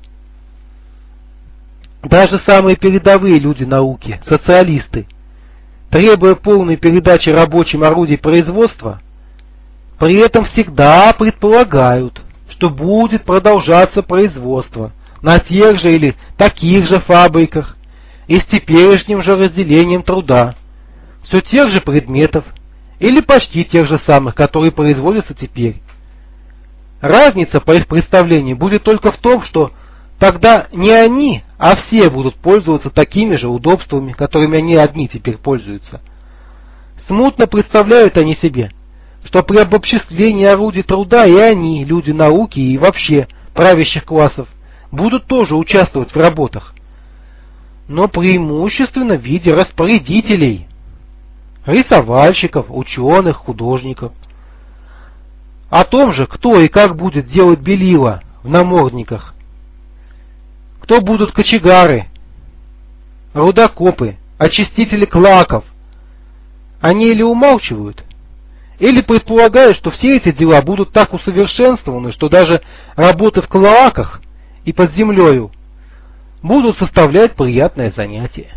Даже самые передовые люди науки, социалисты, требуя полной передачи рабочим орудий производства, при этом всегда предполагают, что будет продолжаться производство на тех же или таких же фабриках и с теперешним же разделением труда, все тех же предметов или почти тех же самых, которые производятся теперь. Разница, по их представлению, будет только в том, что тогда не они, а все будут пользоваться такими же удобствами, которыми они одни теперь пользуются. Смутно представляют они себе, что при обобществлении орудий труда и они, люди науки и вообще правящих классов, будут тоже участвовать в работах, но преимущественно в виде распорядителей, рисовальщиков, ученых, художников. О том же, кто и как будет делать белила в намордниках, кто будут кочегары, рудокопы, очистители клаков, они или умалчивают, или предполагают, что все эти дела будут так усовершенствованы, что даже работы в клоаках и под землею будут составлять приятное занятие.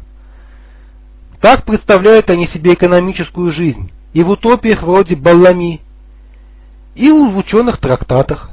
Так представляют они себе экономическую жизнь и в утопиях вроде Баллами, и в ученых трактатах.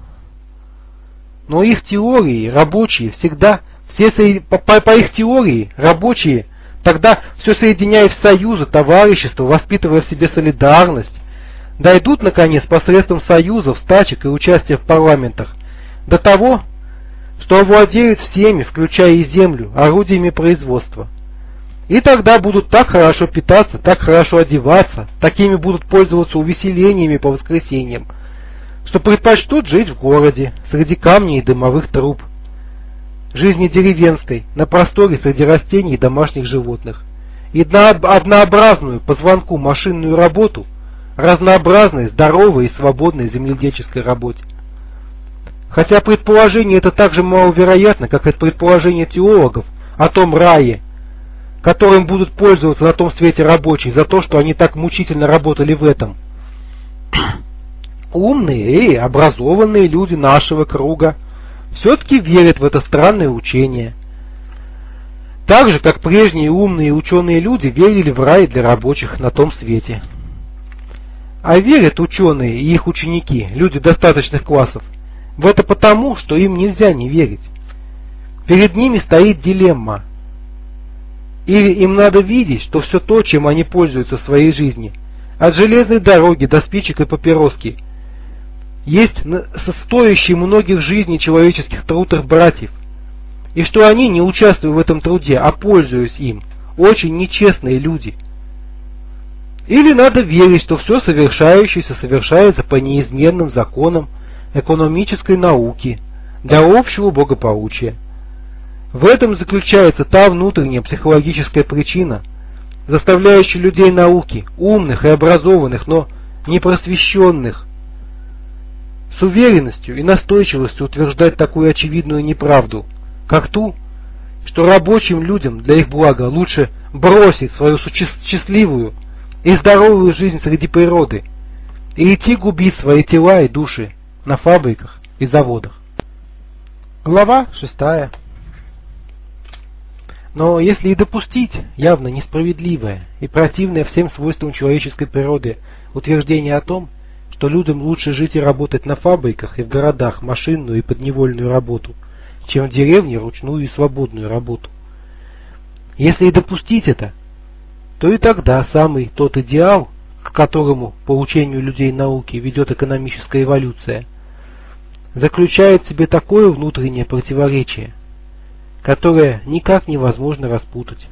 Но их теории рабочие всегда, все со... по, по их теории рабочие тогда, все соединяя в союзы, товарищество, воспитывая в себе солидарность, дойдут, наконец, посредством союзов, стачек и участия в парламентах до того, что овладеют всеми, включая и землю, орудиями производства. И тогда будут так хорошо питаться, так хорошо одеваться, такими будут пользоваться увеселениями по воскресеньям, что предпочтут жить в городе, среди камней и дымовых труб, жизни деревенской, на просторе среди растений и домашних животных, и на однообразную по звонку машинную работу, разнообразной, здоровой и свободной земледельческой работе. Хотя предположение это так же маловероятно, как и предположение теологов о том рае, которым будут пользоваться на том свете рабочие за то, что они так мучительно работали в этом. Умные и образованные люди нашего круга все-таки верят в это странное учение. Так же, как прежние умные ученые люди верили в рай для рабочих на том свете. А верят ученые и их ученики, люди достаточных классов, в это потому, что им нельзя не верить. Перед ними стоит дилемма. Или им надо видеть, что все то, чем они пользуются в своей жизни, от железной дороги до спичек и папироски, есть стоящий многих жизней человеческих труд их братьев, и что они, не участвуя в этом труде, а пользуясь им, очень нечестные люди. Или надо верить, что все совершающееся совершается по неизменным законам экономической науки для общего благополучия. В этом заключается та внутренняя психологическая причина, заставляющая людей науки, умных и образованных, но непросвещенных, с уверенностью и настойчивостью утверждать такую очевидную неправду, как ту, что рабочим людям для их блага лучше бросить свою счастливую и здоровую жизнь среди природы и идти губить свои тела и души на фабриках и заводах. Глава шестая. Но если и допустить явно несправедливое и противное всем свойствам человеческой природы утверждение о том, что людям лучше жить и работать на фабриках и в городах машинную и подневольную работу, чем в деревне ручную и свободную работу, Если и допустить это, то и тогда самый тот идеал, к которому по учению людей науки ведет экономическая эволюция, заключает в себе такое внутреннее противоречие, которое никак невозможно распутать.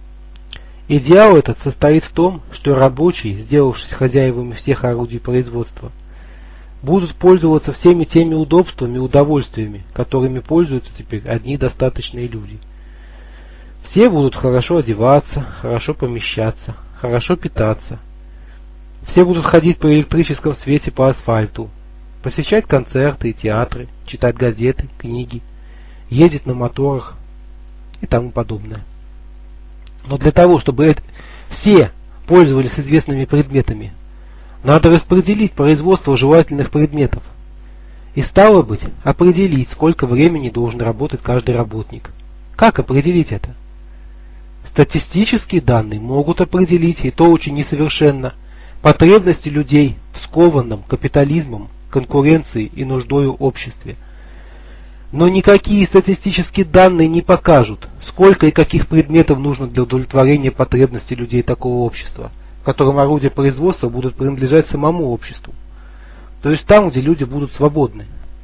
Идеал этот состоит в том, что рабочие, сделавшись хозяевами всех орудий производства, будут пользоваться всеми теми удобствами и удовольствиями, которыми пользуются теперь одни достаточные люди. Все будут хорошо одеваться, хорошо помещаться, хорошо питаться. Все будут ходить при электрическом свете по асфальту, посещать концерты и театры, читать газеты, книги, ездить на моторах и тому подобное. Но для того, чтобы это все пользовались известными предметами, надо распределить производство желательных предметов. И стало быть, определить, сколько времени должен работать каждый работник. Как определить это? Статистические данные могут определить, и то очень несовершенно, потребности людей в скованном капитализмом, конкуренцией и нуждою обществе. Но никакие статистические данные не покажут, сколько и каких предметов нужно для удовлетворения потребностей людей такого общества, в котором орудия производства будут принадлежать самому обществу. То есть там, где люди будут свободны.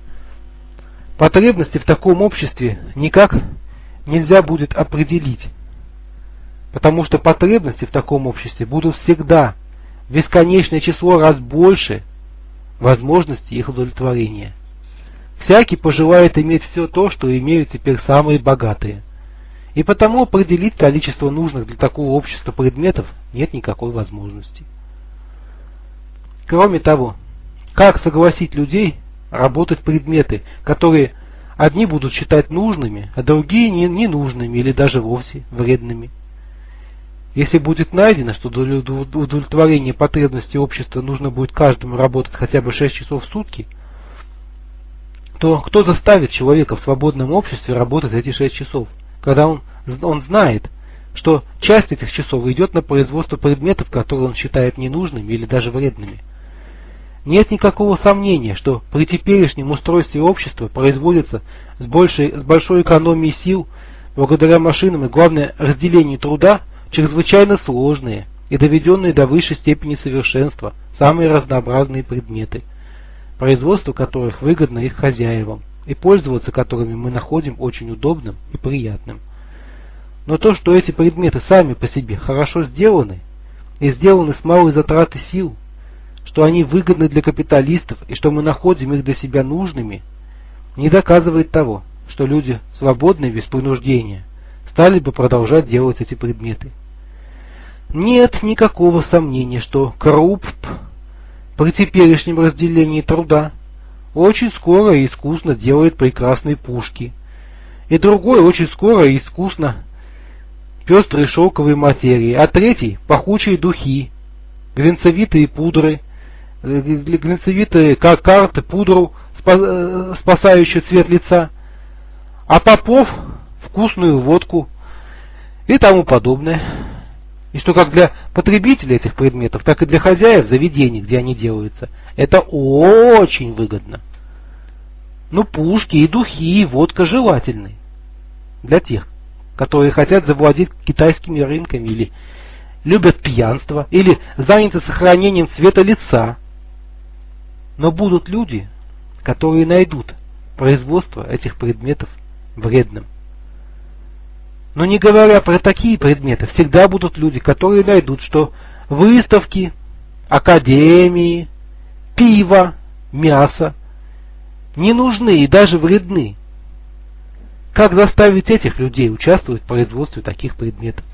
Потребности в таком обществе никак нельзя будет определить, потому что потребности в таком обществе будут всегда в бесконечное число раз больше возможностей их удовлетворения. Всякий пожелает иметь все то, что имеют теперь самые богатые. И потому определить количество нужных для такого общества предметов нет никакой возможности. Кроме того, как согласить людей работать предметы, которые одни будут считать нужными, а другие ненужными или даже вовсе вредными? Если будет найдено, что для удовлетворения потребностей общества нужно будет каждому работать хотя бы шесть часов в сутки, то кто заставит человека в свободном обществе работать эти шесть часов, когда он, он знает, что часть этих часов идет на производство предметов, которые он считает ненужными или даже вредными? Нет никакого сомнения, что при теперешнем устройстве общества производится с, большей, с большой экономией сил, благодаря машинам и, главное, разделению труда, чрезвычайно сложные и доведенные до высшей степени совершенства самые разнообразные предметы, производство которых выгодно их хозяевам, и пользоваться которыми мы находим очень удобным и приятным. Но то, что эти предметы сами по себе хорошо сделаны, и сделаны с малой затратой сил, что они выгодны для капиталистов и что мы находим их для себя нужными, не доказывает того, что люди, свободные без принуждения, стали бы продолжать делать эти предметы. Нет никакого сомнения, что Крупп при теперешнем разделении труда очень скоро и искусно делает прекрасные пушки, и другой очень скоро и искусно пестрые шелковые материи, а третий пахучие духи, глинцевитые пудры, глинцевитые карты, пудру, спасающую цвет лица, а Попов вкусную водку и тому подобное. И что как для потребителей этих предметов, так и для хозяев заведений, где они делаются, это очень выгодно. Ну, пушки и духи, и водка желательны для тех, которые хотят завладеть китайскими рынками, или любят пьянство, или заняты сохранением цвета лица. Но будут люди, которые найдут производство этих предметов вредным. Но не говоря про такие предметы, всегда будут люди, которые найдут, что выставки, академии, пиво, мясо не нужны и даже вредны. Как заставить этих людей участвовать в производстве таких предметов?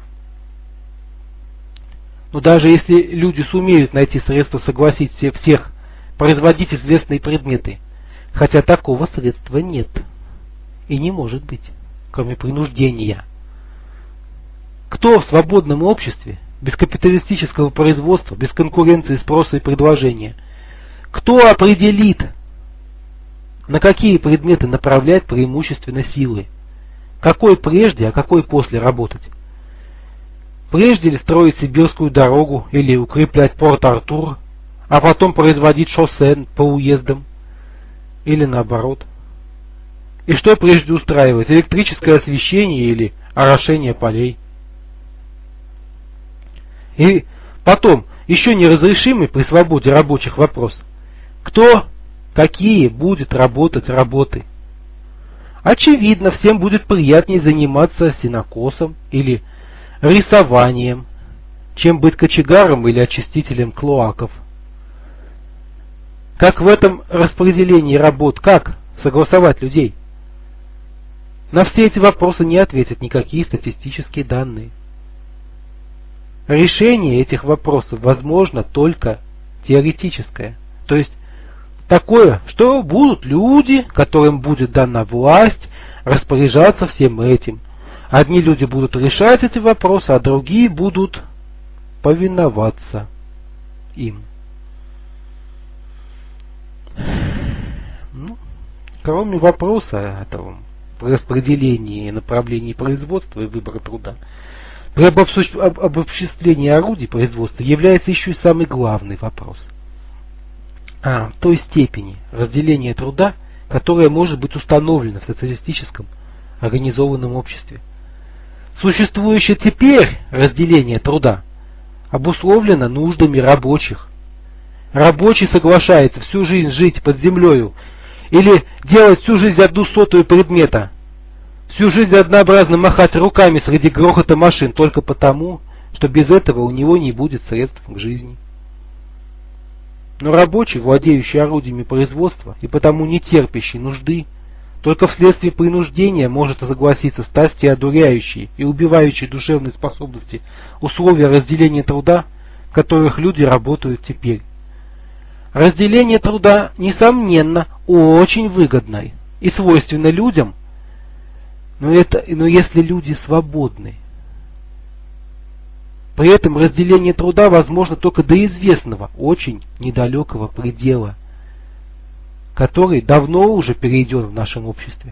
Но даже если люди сумеют найти средства согласить всех производить известные предметы, хотя такого средства нет и не может быть, кроме принуждения. Кто в свободном обществе, без капиталистического производства, без конкуренции спроса и предложения, кто определит, на какие предметы направлять преимущественно силы? Какой прежде, а какой после работать? Прежде ли строить Сибирскую дорогу или укреплять Порт-Артур, а потом производить шоссе по уездам? Или наоборот? И что прежде устраивать, электрическое освещение или орошения полей. И потом, еще неразрешимый при свободе рабочих вопрос. Кто, какие будет работать работы? Очевидно, всем будет приятнее заниматься сенокосом или рисованием, чем быть кочегаром или очистителем клоаков. Как в этом распределении работ, как согласовать людей? На все эти вопросы не ответят никакие статистические данные. Решение этих вопросов возможно только теоретическое, то есть такое, что будут люди, которым будет дана власть распоряжаться всем этим. Одни люди будут решать эти вопросы, а другие будут повиноваться им. Ну, кроме вопроса этого распределения и направлений производства и выбора труда, при обобществлении орудий производства является еще и самый главный вопрос. А, той степени разделения труда, которая может быть установлена в социалистическом организованном обществе. Существующее теперь разделение труда обусловлено нуждами рабочих. Рабочий соглашается всю жизнь жить под землею или делать всю жизнь одну сотую предмета, всю жизнь однообразно махать руками среди грохота машин только потому, что без этого у него не будет средств к жизни. Но рабочий, владеющий орудиями производства и потому не терпящий нужды, только вследствие принуждения может согласиться стать те одуряющие и убивающие душевные способности условия разделения труда, в которых люди работают теперь. Разделение труда, несомненно, очень выгодно и свойственно людям, но, это, но если люди свободны. При этом разделение труда возможно только до известного, очень недалекого предела, который давно уже перейден в нашем обществе.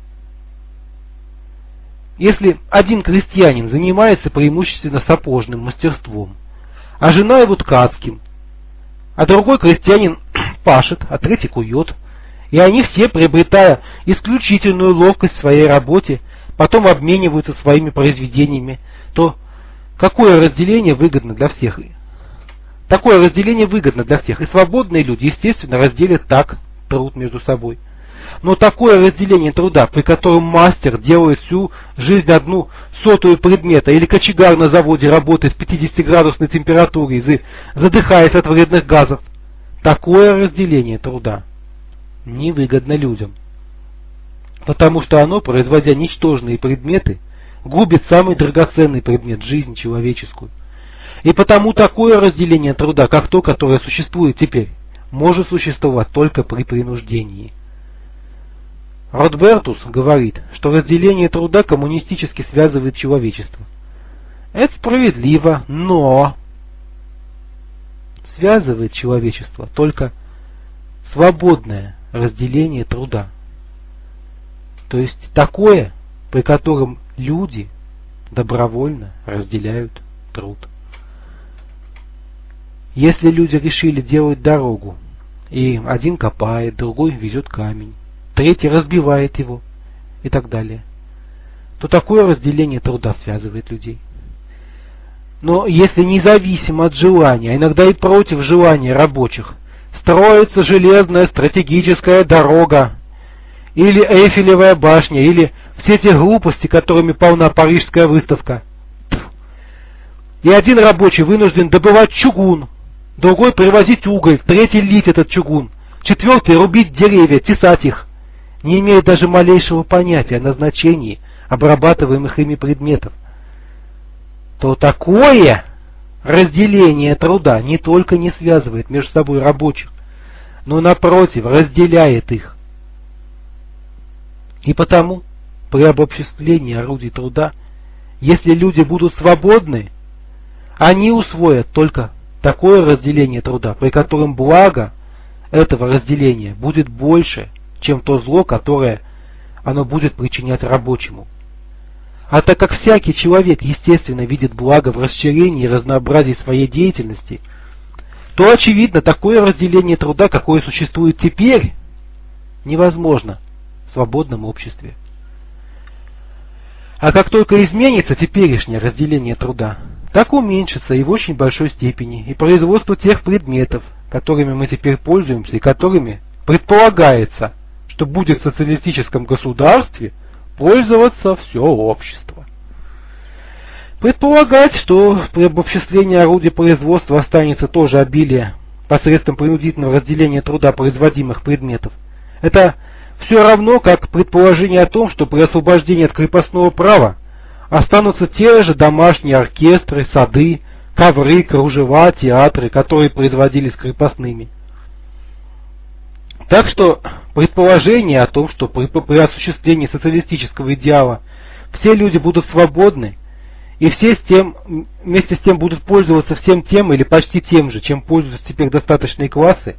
Если один крестьянин занимается преимущественно сапожным мастерством, а жена его ткацким, а другой крестьянин пашет, а третий кует, и они все, приобретая исключительную ловкость в своей работе, потом обмениваются своими произведениями, то какое разделение выгодно для всех? Такое разделение выгодно для всех, и свободные люди, естественно, разделят так труд между собой. Но такое разделение труда, при котором мастер делает всю жизнь одну сотую предмета, или кочегар на заводе работает в пятидесятиградусной температуре, задыхаясь от вредных газов, такое разделение труда невыгодно людям, потому что оно, производя ничтожные предметы, губит самый драгоценный предмет — жизнь человеческую. И потому такое разделение труда, как то, которое существует теперь, может существовать только при принуждении. Ротбертус говорит, что разделение труда коммунистически связывает человечество. Это справедливо, но связывает человечество только свободное разделение труда. То есть такое, при котором люди добровольно разделяют труд. Если люди решили делать дорогу, и один копает, другой везет камень, третий разбивает его и так далее, то такое разделение труда связывает людей. Но если независимо от желания, а иногда и против желания рабочих, строится железная стратегическая дорога, или Эйфелевая башня, или все те глупости, которыми полна Парижская выставка, и один рабочий вынужден добывать чугун, другой привозить уголь, третий лить этот чугун, четвертый рубить деревья, тесать их, не имея даже малейшего понятия о назначении обрабатываемых ими предметов, то такое разделение труда не только не связывает между собой рабочих, но напротив разделяет их. И потому при обобществлении орудий труда, если люди будут свободны, они усвоят только такое разделение труда, при котором благо этого разделения будет больше, чем то зло, которое оно будет причинять рабочему. А так как всякий человек естественно видит благо в расширении и разнообразии своей деятельности, то очевидно такое разделение труда, какое существует теперь, невозможно в свободном обществе. А как только изменится теперешнее разделение труда, так уменьшится и в очень большой степени и производство тех предметов, которыми мы теперь пользуемся и которыми предполагается, что будет в социалистическом государстве пользоваться все общество. Предполагать, что при обобществлении орудий производства останется тоже обилие посредством принудительного разделения труда производимых предметов, это все равно, как предположение о том, что при освобождении от крепостного права останутся те же домашние оркестры, сады, ковры, кружева, театры, которые производились крепостными. Так что предположение о том, что при, при осуществлении социалистического идеала все люди будут свободны, и все с тем, вместе с тем будут пользоваться всем тем или почти тем же, чем пользуются теперь достаточные классы,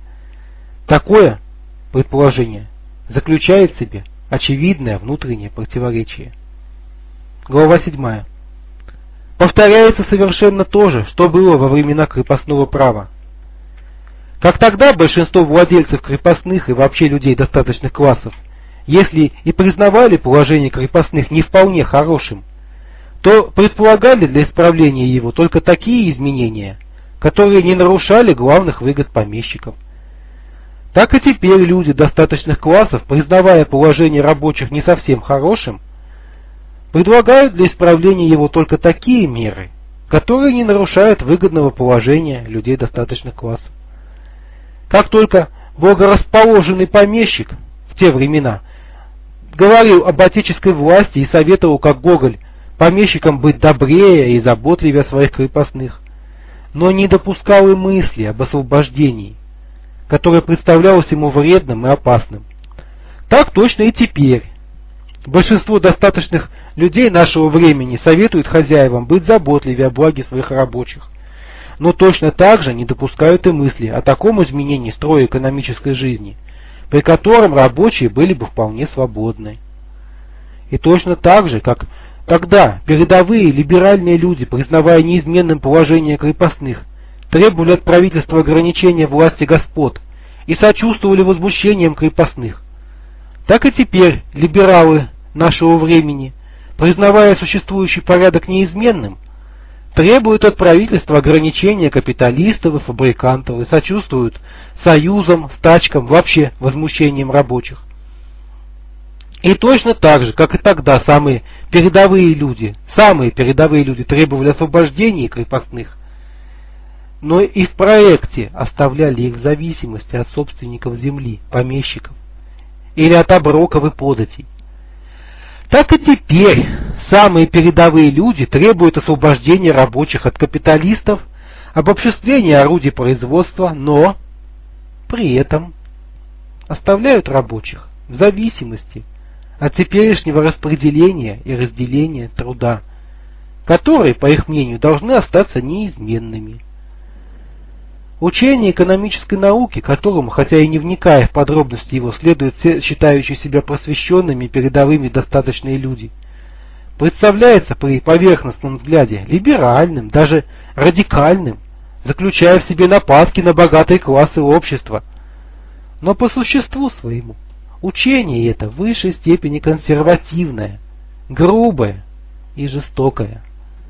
такое предположение заключает в себе очевидное внутреннее противоречие. Глава седьмая. Повторяется совершенно то же, что было во времена крепостного права. Как тогда большинство владельцев крепостных и вообще людей достаточных классов, если и признавали положение крепостных не вполне хорошим, то предполагали для исправления его только такие изменения, которые не нарушали главных выгод помещиков. Так и теперь люди достаточных классов, признавая положение рабочих не совсем хорошим, предлагают для исправления его только такие меры, которые не нарушают выгодного положения людей достаточных классов. Как только благорасположенный помещик в те времена говорил об отеческой власти и советовал, как Гоголь, помещикам быть добрее и заботливее о своих крепостных, но не допускал и мысли об освобождении, которое представлялось ему вредным и опасным. Так точно и теперь. Большинство достаточных людей нашего времени советуют хозяевам быть заботливее о благе своих рабочих, но точно так же не допускают и мысли о таком изменении строя экономической жизни, при котором рабочие были бы вполне свободны. И точно так же, как тогда передовые либеральные люди, признавая неизменным положение крепостных, требовали от правительства ограничения власти господ и сочувствовали возмущениям крепостных, так и теперь либералы нашего времени, признавая существующий порядок неизменным, требуют от правительства ограничения капиталистов и фабрикантов и сочувствуют союзам, стачкам, вообще возмущениям рабочих. И точно так же, как и тогда самые передовые люди, самые передовые люди требовали освобождения крепостных, но и в проекте оставляли их в зависимости от собственников земли, помещиков, или от оброков и податей. Так и теперь самые передовые люди требуют освобождения рабочих от капиталистов, обобществления орудий производства, но при этом оставляют рабочих в зависимости от теперешнего распределения и разделения труда, которые, по их мнению, должны остаться неизменными. Учение экономической науки, которому, хотя и не вникая в подробности его, следуют все считающие себя просвещенными и передовыми достаточные люди, представляется при поверхностном взгляде либеральным, даже радикальным, заключая в себе нападки на богатые классы общества. Но по существу своему учение это в высшей степени консервативное, грубое и жестокое.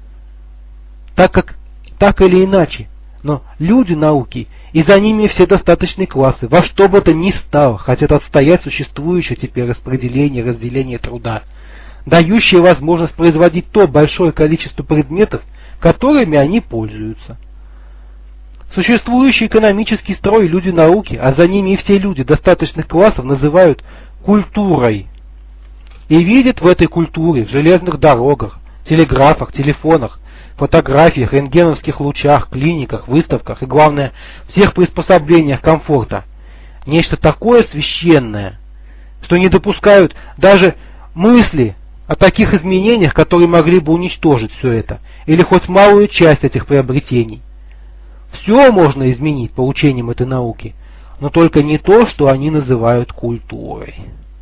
Так как, так или иначе, но люди науки и за ними все достаточные классы во что бы то ни стало хотят отстоять существующее теперь распределение и разделение труда, дающее возможность производить то большое количество предметов, которыми они пользуются. Существующий экономический строй люди науки, а за ними и все люди достаточных классов называют культурой. И видят в этой культуре, в железных дорогах, телеграфах, телефонах, фотографиях, рентгеновских лучах, клиниках, выставках и, главное, всех приспособлениях комфорта нечто такое священное, что не допускают даже мысли о таких изменениях, которые могли бы уничтожить все это, или хоть малую часть этих приобретений. Все можно изменить по учениям этой науки, но только не то, что они называют культурой.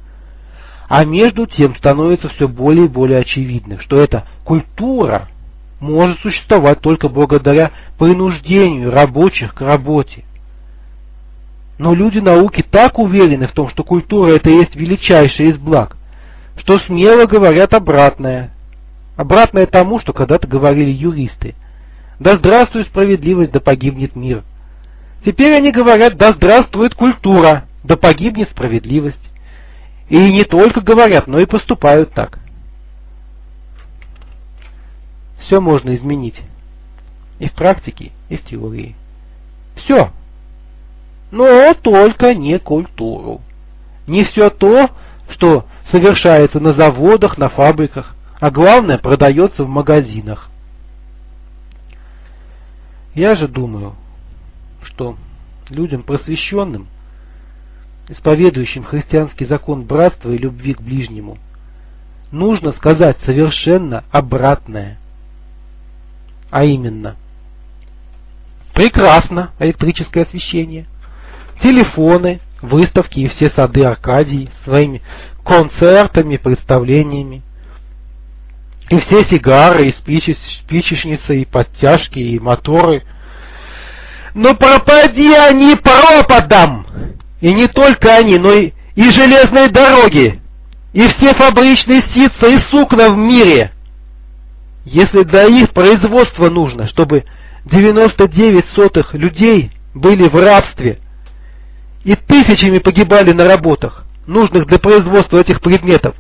А между тем становится все более и более очевидным, что эта культура может существовать только благодаря принуждению рабочих к работе. Но люди науки так уверены в том, что культура это и есть величайшая из благ, что смело говорят обратное, обратное тому, что когда-то говорили юристы. Да здравствует справедливость, да погибнет мир. Теперь они говорят, да здравствует культура, да погибнет справедливость. И не только говорят, но и поступают так. Все можно изменить. И в практике, и в теории. Все. Но только не культуру. Не все то, что совершается на заводах, на фабриках, а главное, продается в магазинах. Я же думаю, что людям просвещенным, исповедующим христианский закон братства и любви к ближнему, нужно сказать совершенно обратное. А именно, прекрасно электрическое освещение, телефоны, выставки и все сады Аркадии своими концертами, представлениями, и все сигары, и спичеч, спичечницы, и подтяжки, и моторы. Но пропади они пропадом! И не только они, но и, и железные дороги, и все фабричные ситца и сукна в мире. Если для их производства нужно, чтобы девяносто девять сотых людей были в рабстве и тысячами погибали на работах, нужных для производства этих предметов,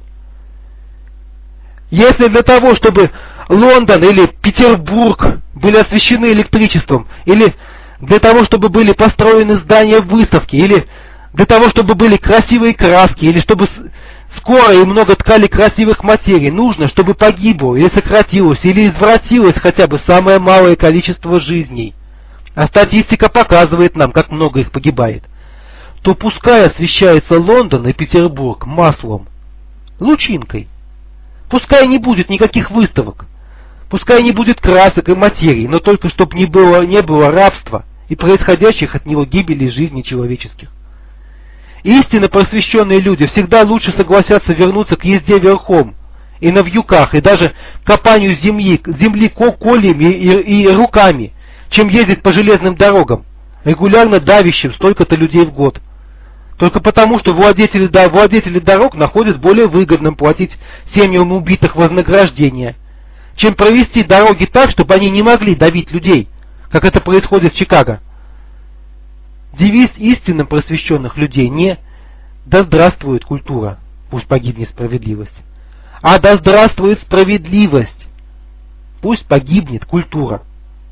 если для того, чтобы Лондон или Петербург были освещены электричеством, или для того, чтобы были построены здания выставки, или для того, чтобы были красивые краски, или чтобы скоро и много ткали красивых материй, нужно, чтобы погибло, или сократилось, или извратилось хотя бы самое малое количество жизней, а статистика показывает нам, как много их погибает, то пускай освещается Лондон и Петербург маслом, лучинкой. Пускай не будет никаких выставок, пускай не будет красок и материй, но только чтобы не было, не было рабства и происходящих от него гибели жизней человеческих. Истинно просвещенные люди всегда лучше согласятся вернуться к езде верхом и на вьюках, и даже копанию земли, земли колями и, и руками, чем ездить по железным дорогам, регулярно давящим столько-то людей в год. Только потому, что владетели, да, владетели дорог находят более выгодным платить семьям убитых вознаграждение, чем провести дороги так, чтобы они не могли давить людей, как это происходит в Чикаго. Девиз истинно просвещенных людей не «Да здравствует культура, пусть погибнет справедливость», а «Да здравствует справедливость, пусть погибнет культура».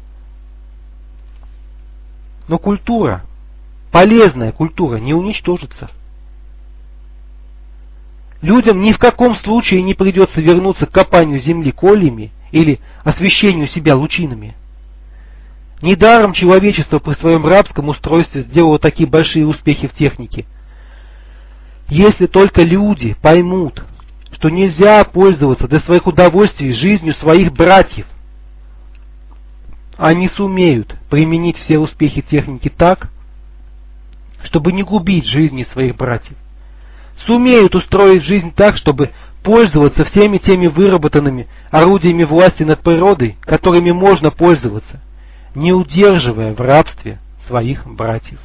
Но культура, полезная культура, не уничтожится. Людям ни в каком случае не придется вернуться к копанию земли колями или освещению себя лучинами. Недаром человечество при своем рабском устройстве сделало такие большие успехи в технике. Если только люди поймут, что нельзя пользоваться для своих удовольствий жизнью своих братьев, они сумеют применить все успехи техники так, чтобы не губить жизни своих братьев. Сумеют устроить жизнь так, чтобы пользоваться всеми теми выработанными орудиями власти над природой, которыми можно пользоваться, не удерживая в рабстве своих братьев.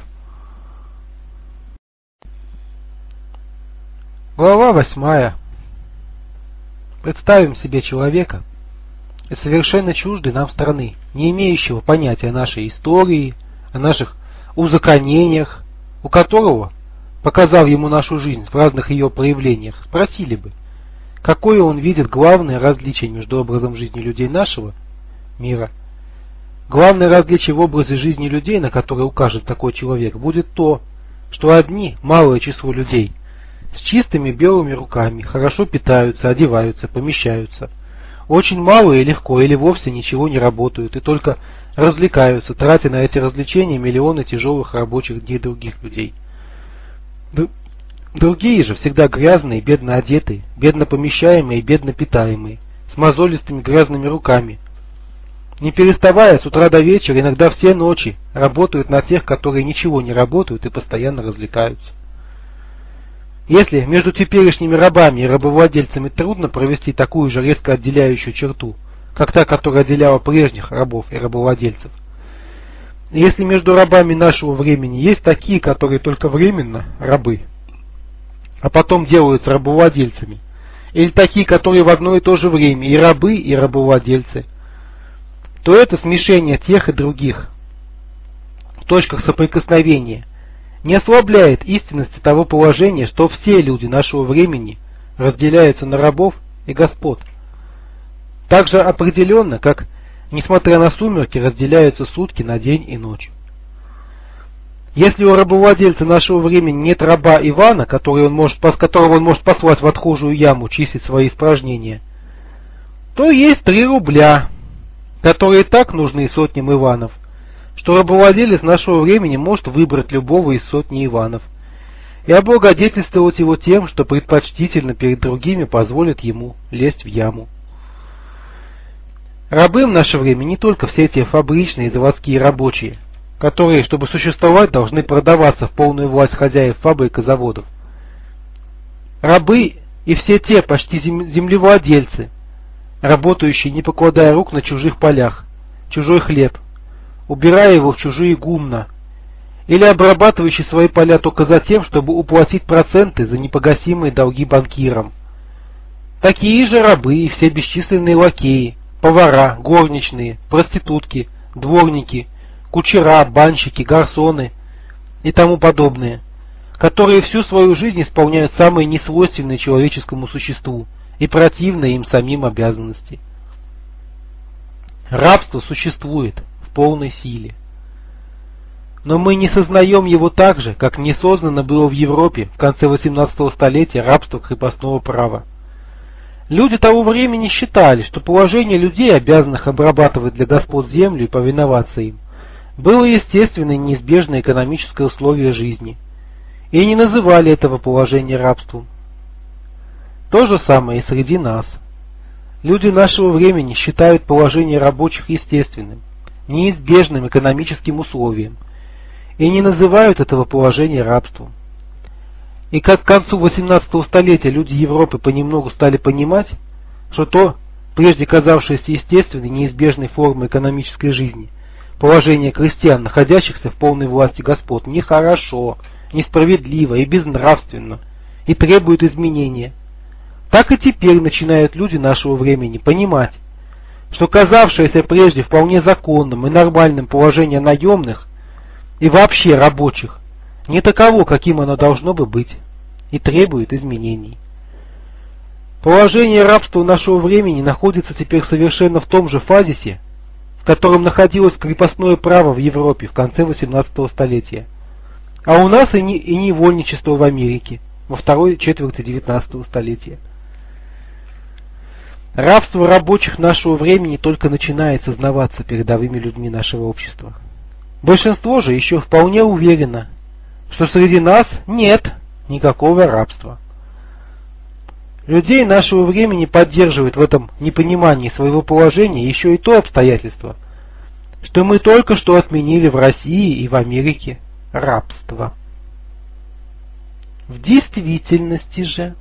Глава восьмая. Представим себе человека из совершенно чуждой нам страны, не имеющего понятия о нашей истории, о наших узаконениях, у которого, показав ему нашу жизнь в разных ее проявлениях, спросили бы, какое он видит главное различие между образом жизни людей нашего мира. Главное различие в образе жизни людей, на которое укажет такой человек, будет то, что одни, малое число людей, с чистыми белыми руками, хорошо питаются, одеваются, помещаются. Очень мало и легко или вовсе ничего не работают и только развлекаются, тратя на эти развлечения миллионы тяжелых рабочих дней других людей. Другие же всегда грязные, бедно одетые, бедно помещаемые и бедно питаемые, с мозолистыми грязными руками. Не переставая с утра до вечера, иногда все ночи, работают на тех, которые ничего не работают и постоянно развлекаются. Если между теперешними рабами и рабовладельцами трудно провести такую же резко отделяющую черту, как та, которая отделяла прежних рабов и рабовладельцев, если между рабами нашего времени есть такие, которые только временно рабы, а потом делаются рабовладельцами, или такие, которые в одно и то же время и рабы, и рабовладельцы, то это смешение тех и других в точках соприкосновения не ослабляет истинности того положения, что все люди нашего времени разделяются на рабов и господ. Так же определенно, как, несмотря на сумерки, разделяются сутки на день и ночь. Если у рабовладельца нашего времени нет раба Ивана, который он может, которого он может послать в отхожую яму чистить свои испражнения, то есть три рубля, которые так нужны сотням Иванов, что рабовладелец нашего времени может выбрать любого из сотни Иванов и облагодетельствовать его тем, что предпочтительно перед другими позволит ему лезть в яму. Рабы в наше время не только все эти фабричные и заводские рабочие, которые, чтобы существовать, должны продаваться в полную власть хозяев фабрик и заводов. Рабы и все те почти землевладельцы, работающие, не покладая рук на чужих полях, чужой хлеб, убирая его в чужие гумна, или обрабатывающие свои поля только за тем, чтобы уплатить проценты за непогасимые долги банкирам. Такие же рабы и все бесчисленные лакеи, повара, горничные, проститутки, дворники, кучера, банщики, гарсоны и тому подобные, которые всю свою жизнь исполняют самые несвойственные человеческому существу и противные им самим обязанности. Рабство существует в полной силе. Но мы не сознаем его так же, как не сознано было в Европе в конце восемнадцатого столетия рабство крепостного права. Люди того времени считали, что положение людей, обязанных обрабатывать для господ землю и повиноваться им, было естественное и неизбежное экономическое условие жизни, и не называли этого положения рабством. То же самое и среди нас. Люди нашего времени считают положение рабочих естественным, неизбежным экономическим условием, и не называют этого положения рабством. И как к концу восемнадцатого столетия люди Европы понемногу стали понимать, что то, прежде казавшееся естественной, неизбежной формой экономической жизни, положение крестьян, находящихся в полной власти господ, нехорошо, несправедливо и безнравственно, и требует изменения, так и теперь начинают люди нашего времени понимать, что казавшееся прежде вполне законным и нормальным положение наемных и вообще рабочих не таково, каким оно должно бы быть, и требует изменений. Положение рабства нашего времени находится теперь совершенно в том же фазисе, в котором находилось крепостное право в Европе в конце восемнадцатого столетия, а у нас и, не, и невольничество в Америке во второй четверти девятнадцатого столетия. Рабство рабочих нашего времени только начинает сознаваться передовыми людьми нашего общества. Большинство же еще вполне уверено, что среди нас нет никакого рабства. Людей нашего времени поддерживает в этом непонимании своего положения еще и то обстоятельство, что мы только что отменили в России и в Америке рабство. В действительности же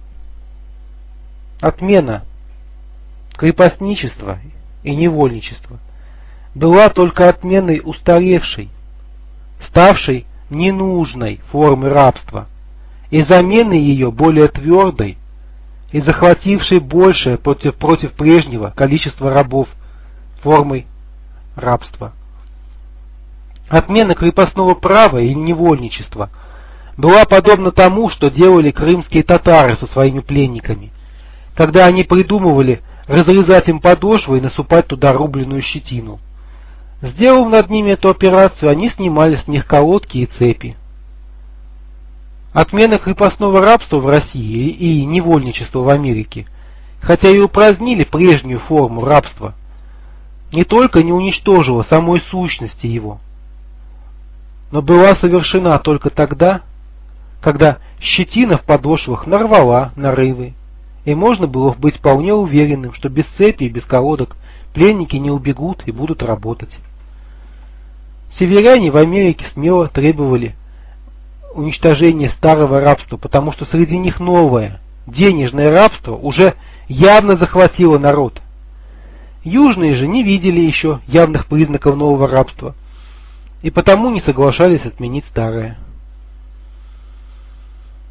отмена крепостничества и невольничества была только отменой устаревшей, ставшей ненужной формы рабства и заменой ее более твердой и захватившей большее против, против прежнего количества рабов формой рабства. Отмена крепостного права и невольничества была подобна тому, что делали крымские татары со своими пленниками, когда они придумывали разрезать им подошвы и насыпать туда рубленную щетину. Сделав над ними эту операцию, они снимали с них колодки и цепи. Отмена крепостного рабства в России и невольничества в Америке, хотя и упразднили прежнюю форму рабства, не только не уничтожила самой сущности его, но была совершена только тогда, когда щетина в подошвах нарвала нарывы, и можно было быть вполне уверенным, что без цепи и без колодок пленники не убегут и будут работать. Северяне в Америке смело требовали уничтожения старого рабства, потому что среди них новое, денежное рабство уже явно захватило народ. Южные же не видели еще явных признаков нового рабства, и потому не соглашались отменить старое.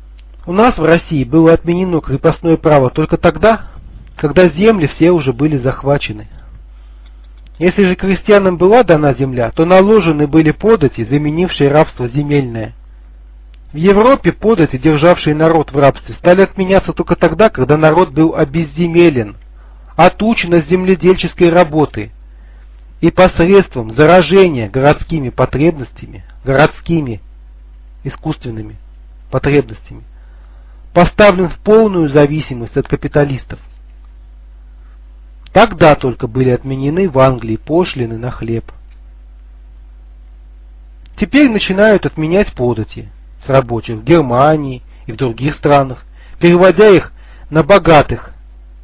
У нас в России было отменено крепостное право только тогда, когда земли все уже были захвачены. Если же крестьянам была дана земля, то наложены были подати, заменившие рабство земельное. В Европе подати, державшие народ в рабстве, стали отменяться только тогда, когда народ был обезземелен, отучен от земледельческой работы и посредством заражения городскими потребностями, городскими искусственными потребностями, поставлен в полную зависимость от капиталистов. Тогда только были отменены в Англии пошлины на хлеб. Теперь начинают отменять подати с рабочих в Германии и в других странах, переводя их на богатых.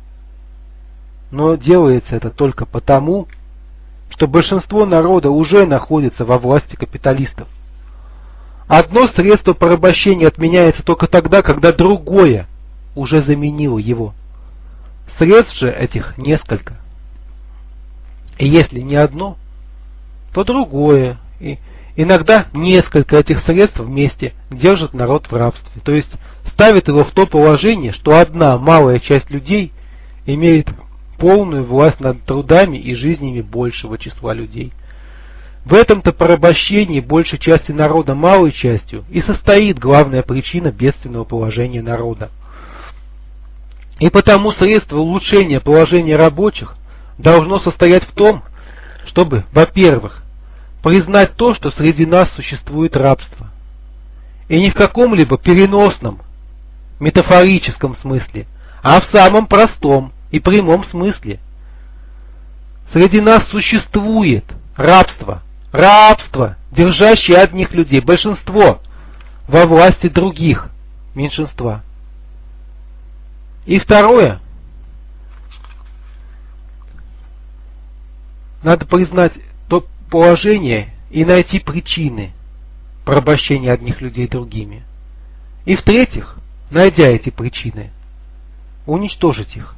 Но делается это только потому, что большинство народа уже находится во власти капиталистов. Одно средство порабощения отменяется только тогда, когда другое уже заменило его. Средств же этих несколько. И если не одно, то другое. И иногда несколько этих средств вместе держат народ в рабстве. То есть ставит его в то положение, что одна малая часть людей имеет полную власть над трудами и жизнями большего числа людей. В этом-то порабощении большей части народа малой частью и состоит главная причина бедственного положения народа. И потому средство улучшения положения рабочих должно состоять в том, чтобы, во-первых, признать то, что среди нас существует рабство. И не в каком-либо переносном, метафорическом смысле, а в самом простом и прямом смысле. Среди нас существует рабство. Рабство, держащее одних людей, большинство, во власти других, меньшинства. И второе, надо признать то положение и найти причины порабощения одних людей другими. И в-третьих, найдя эти причины, уничтожить их.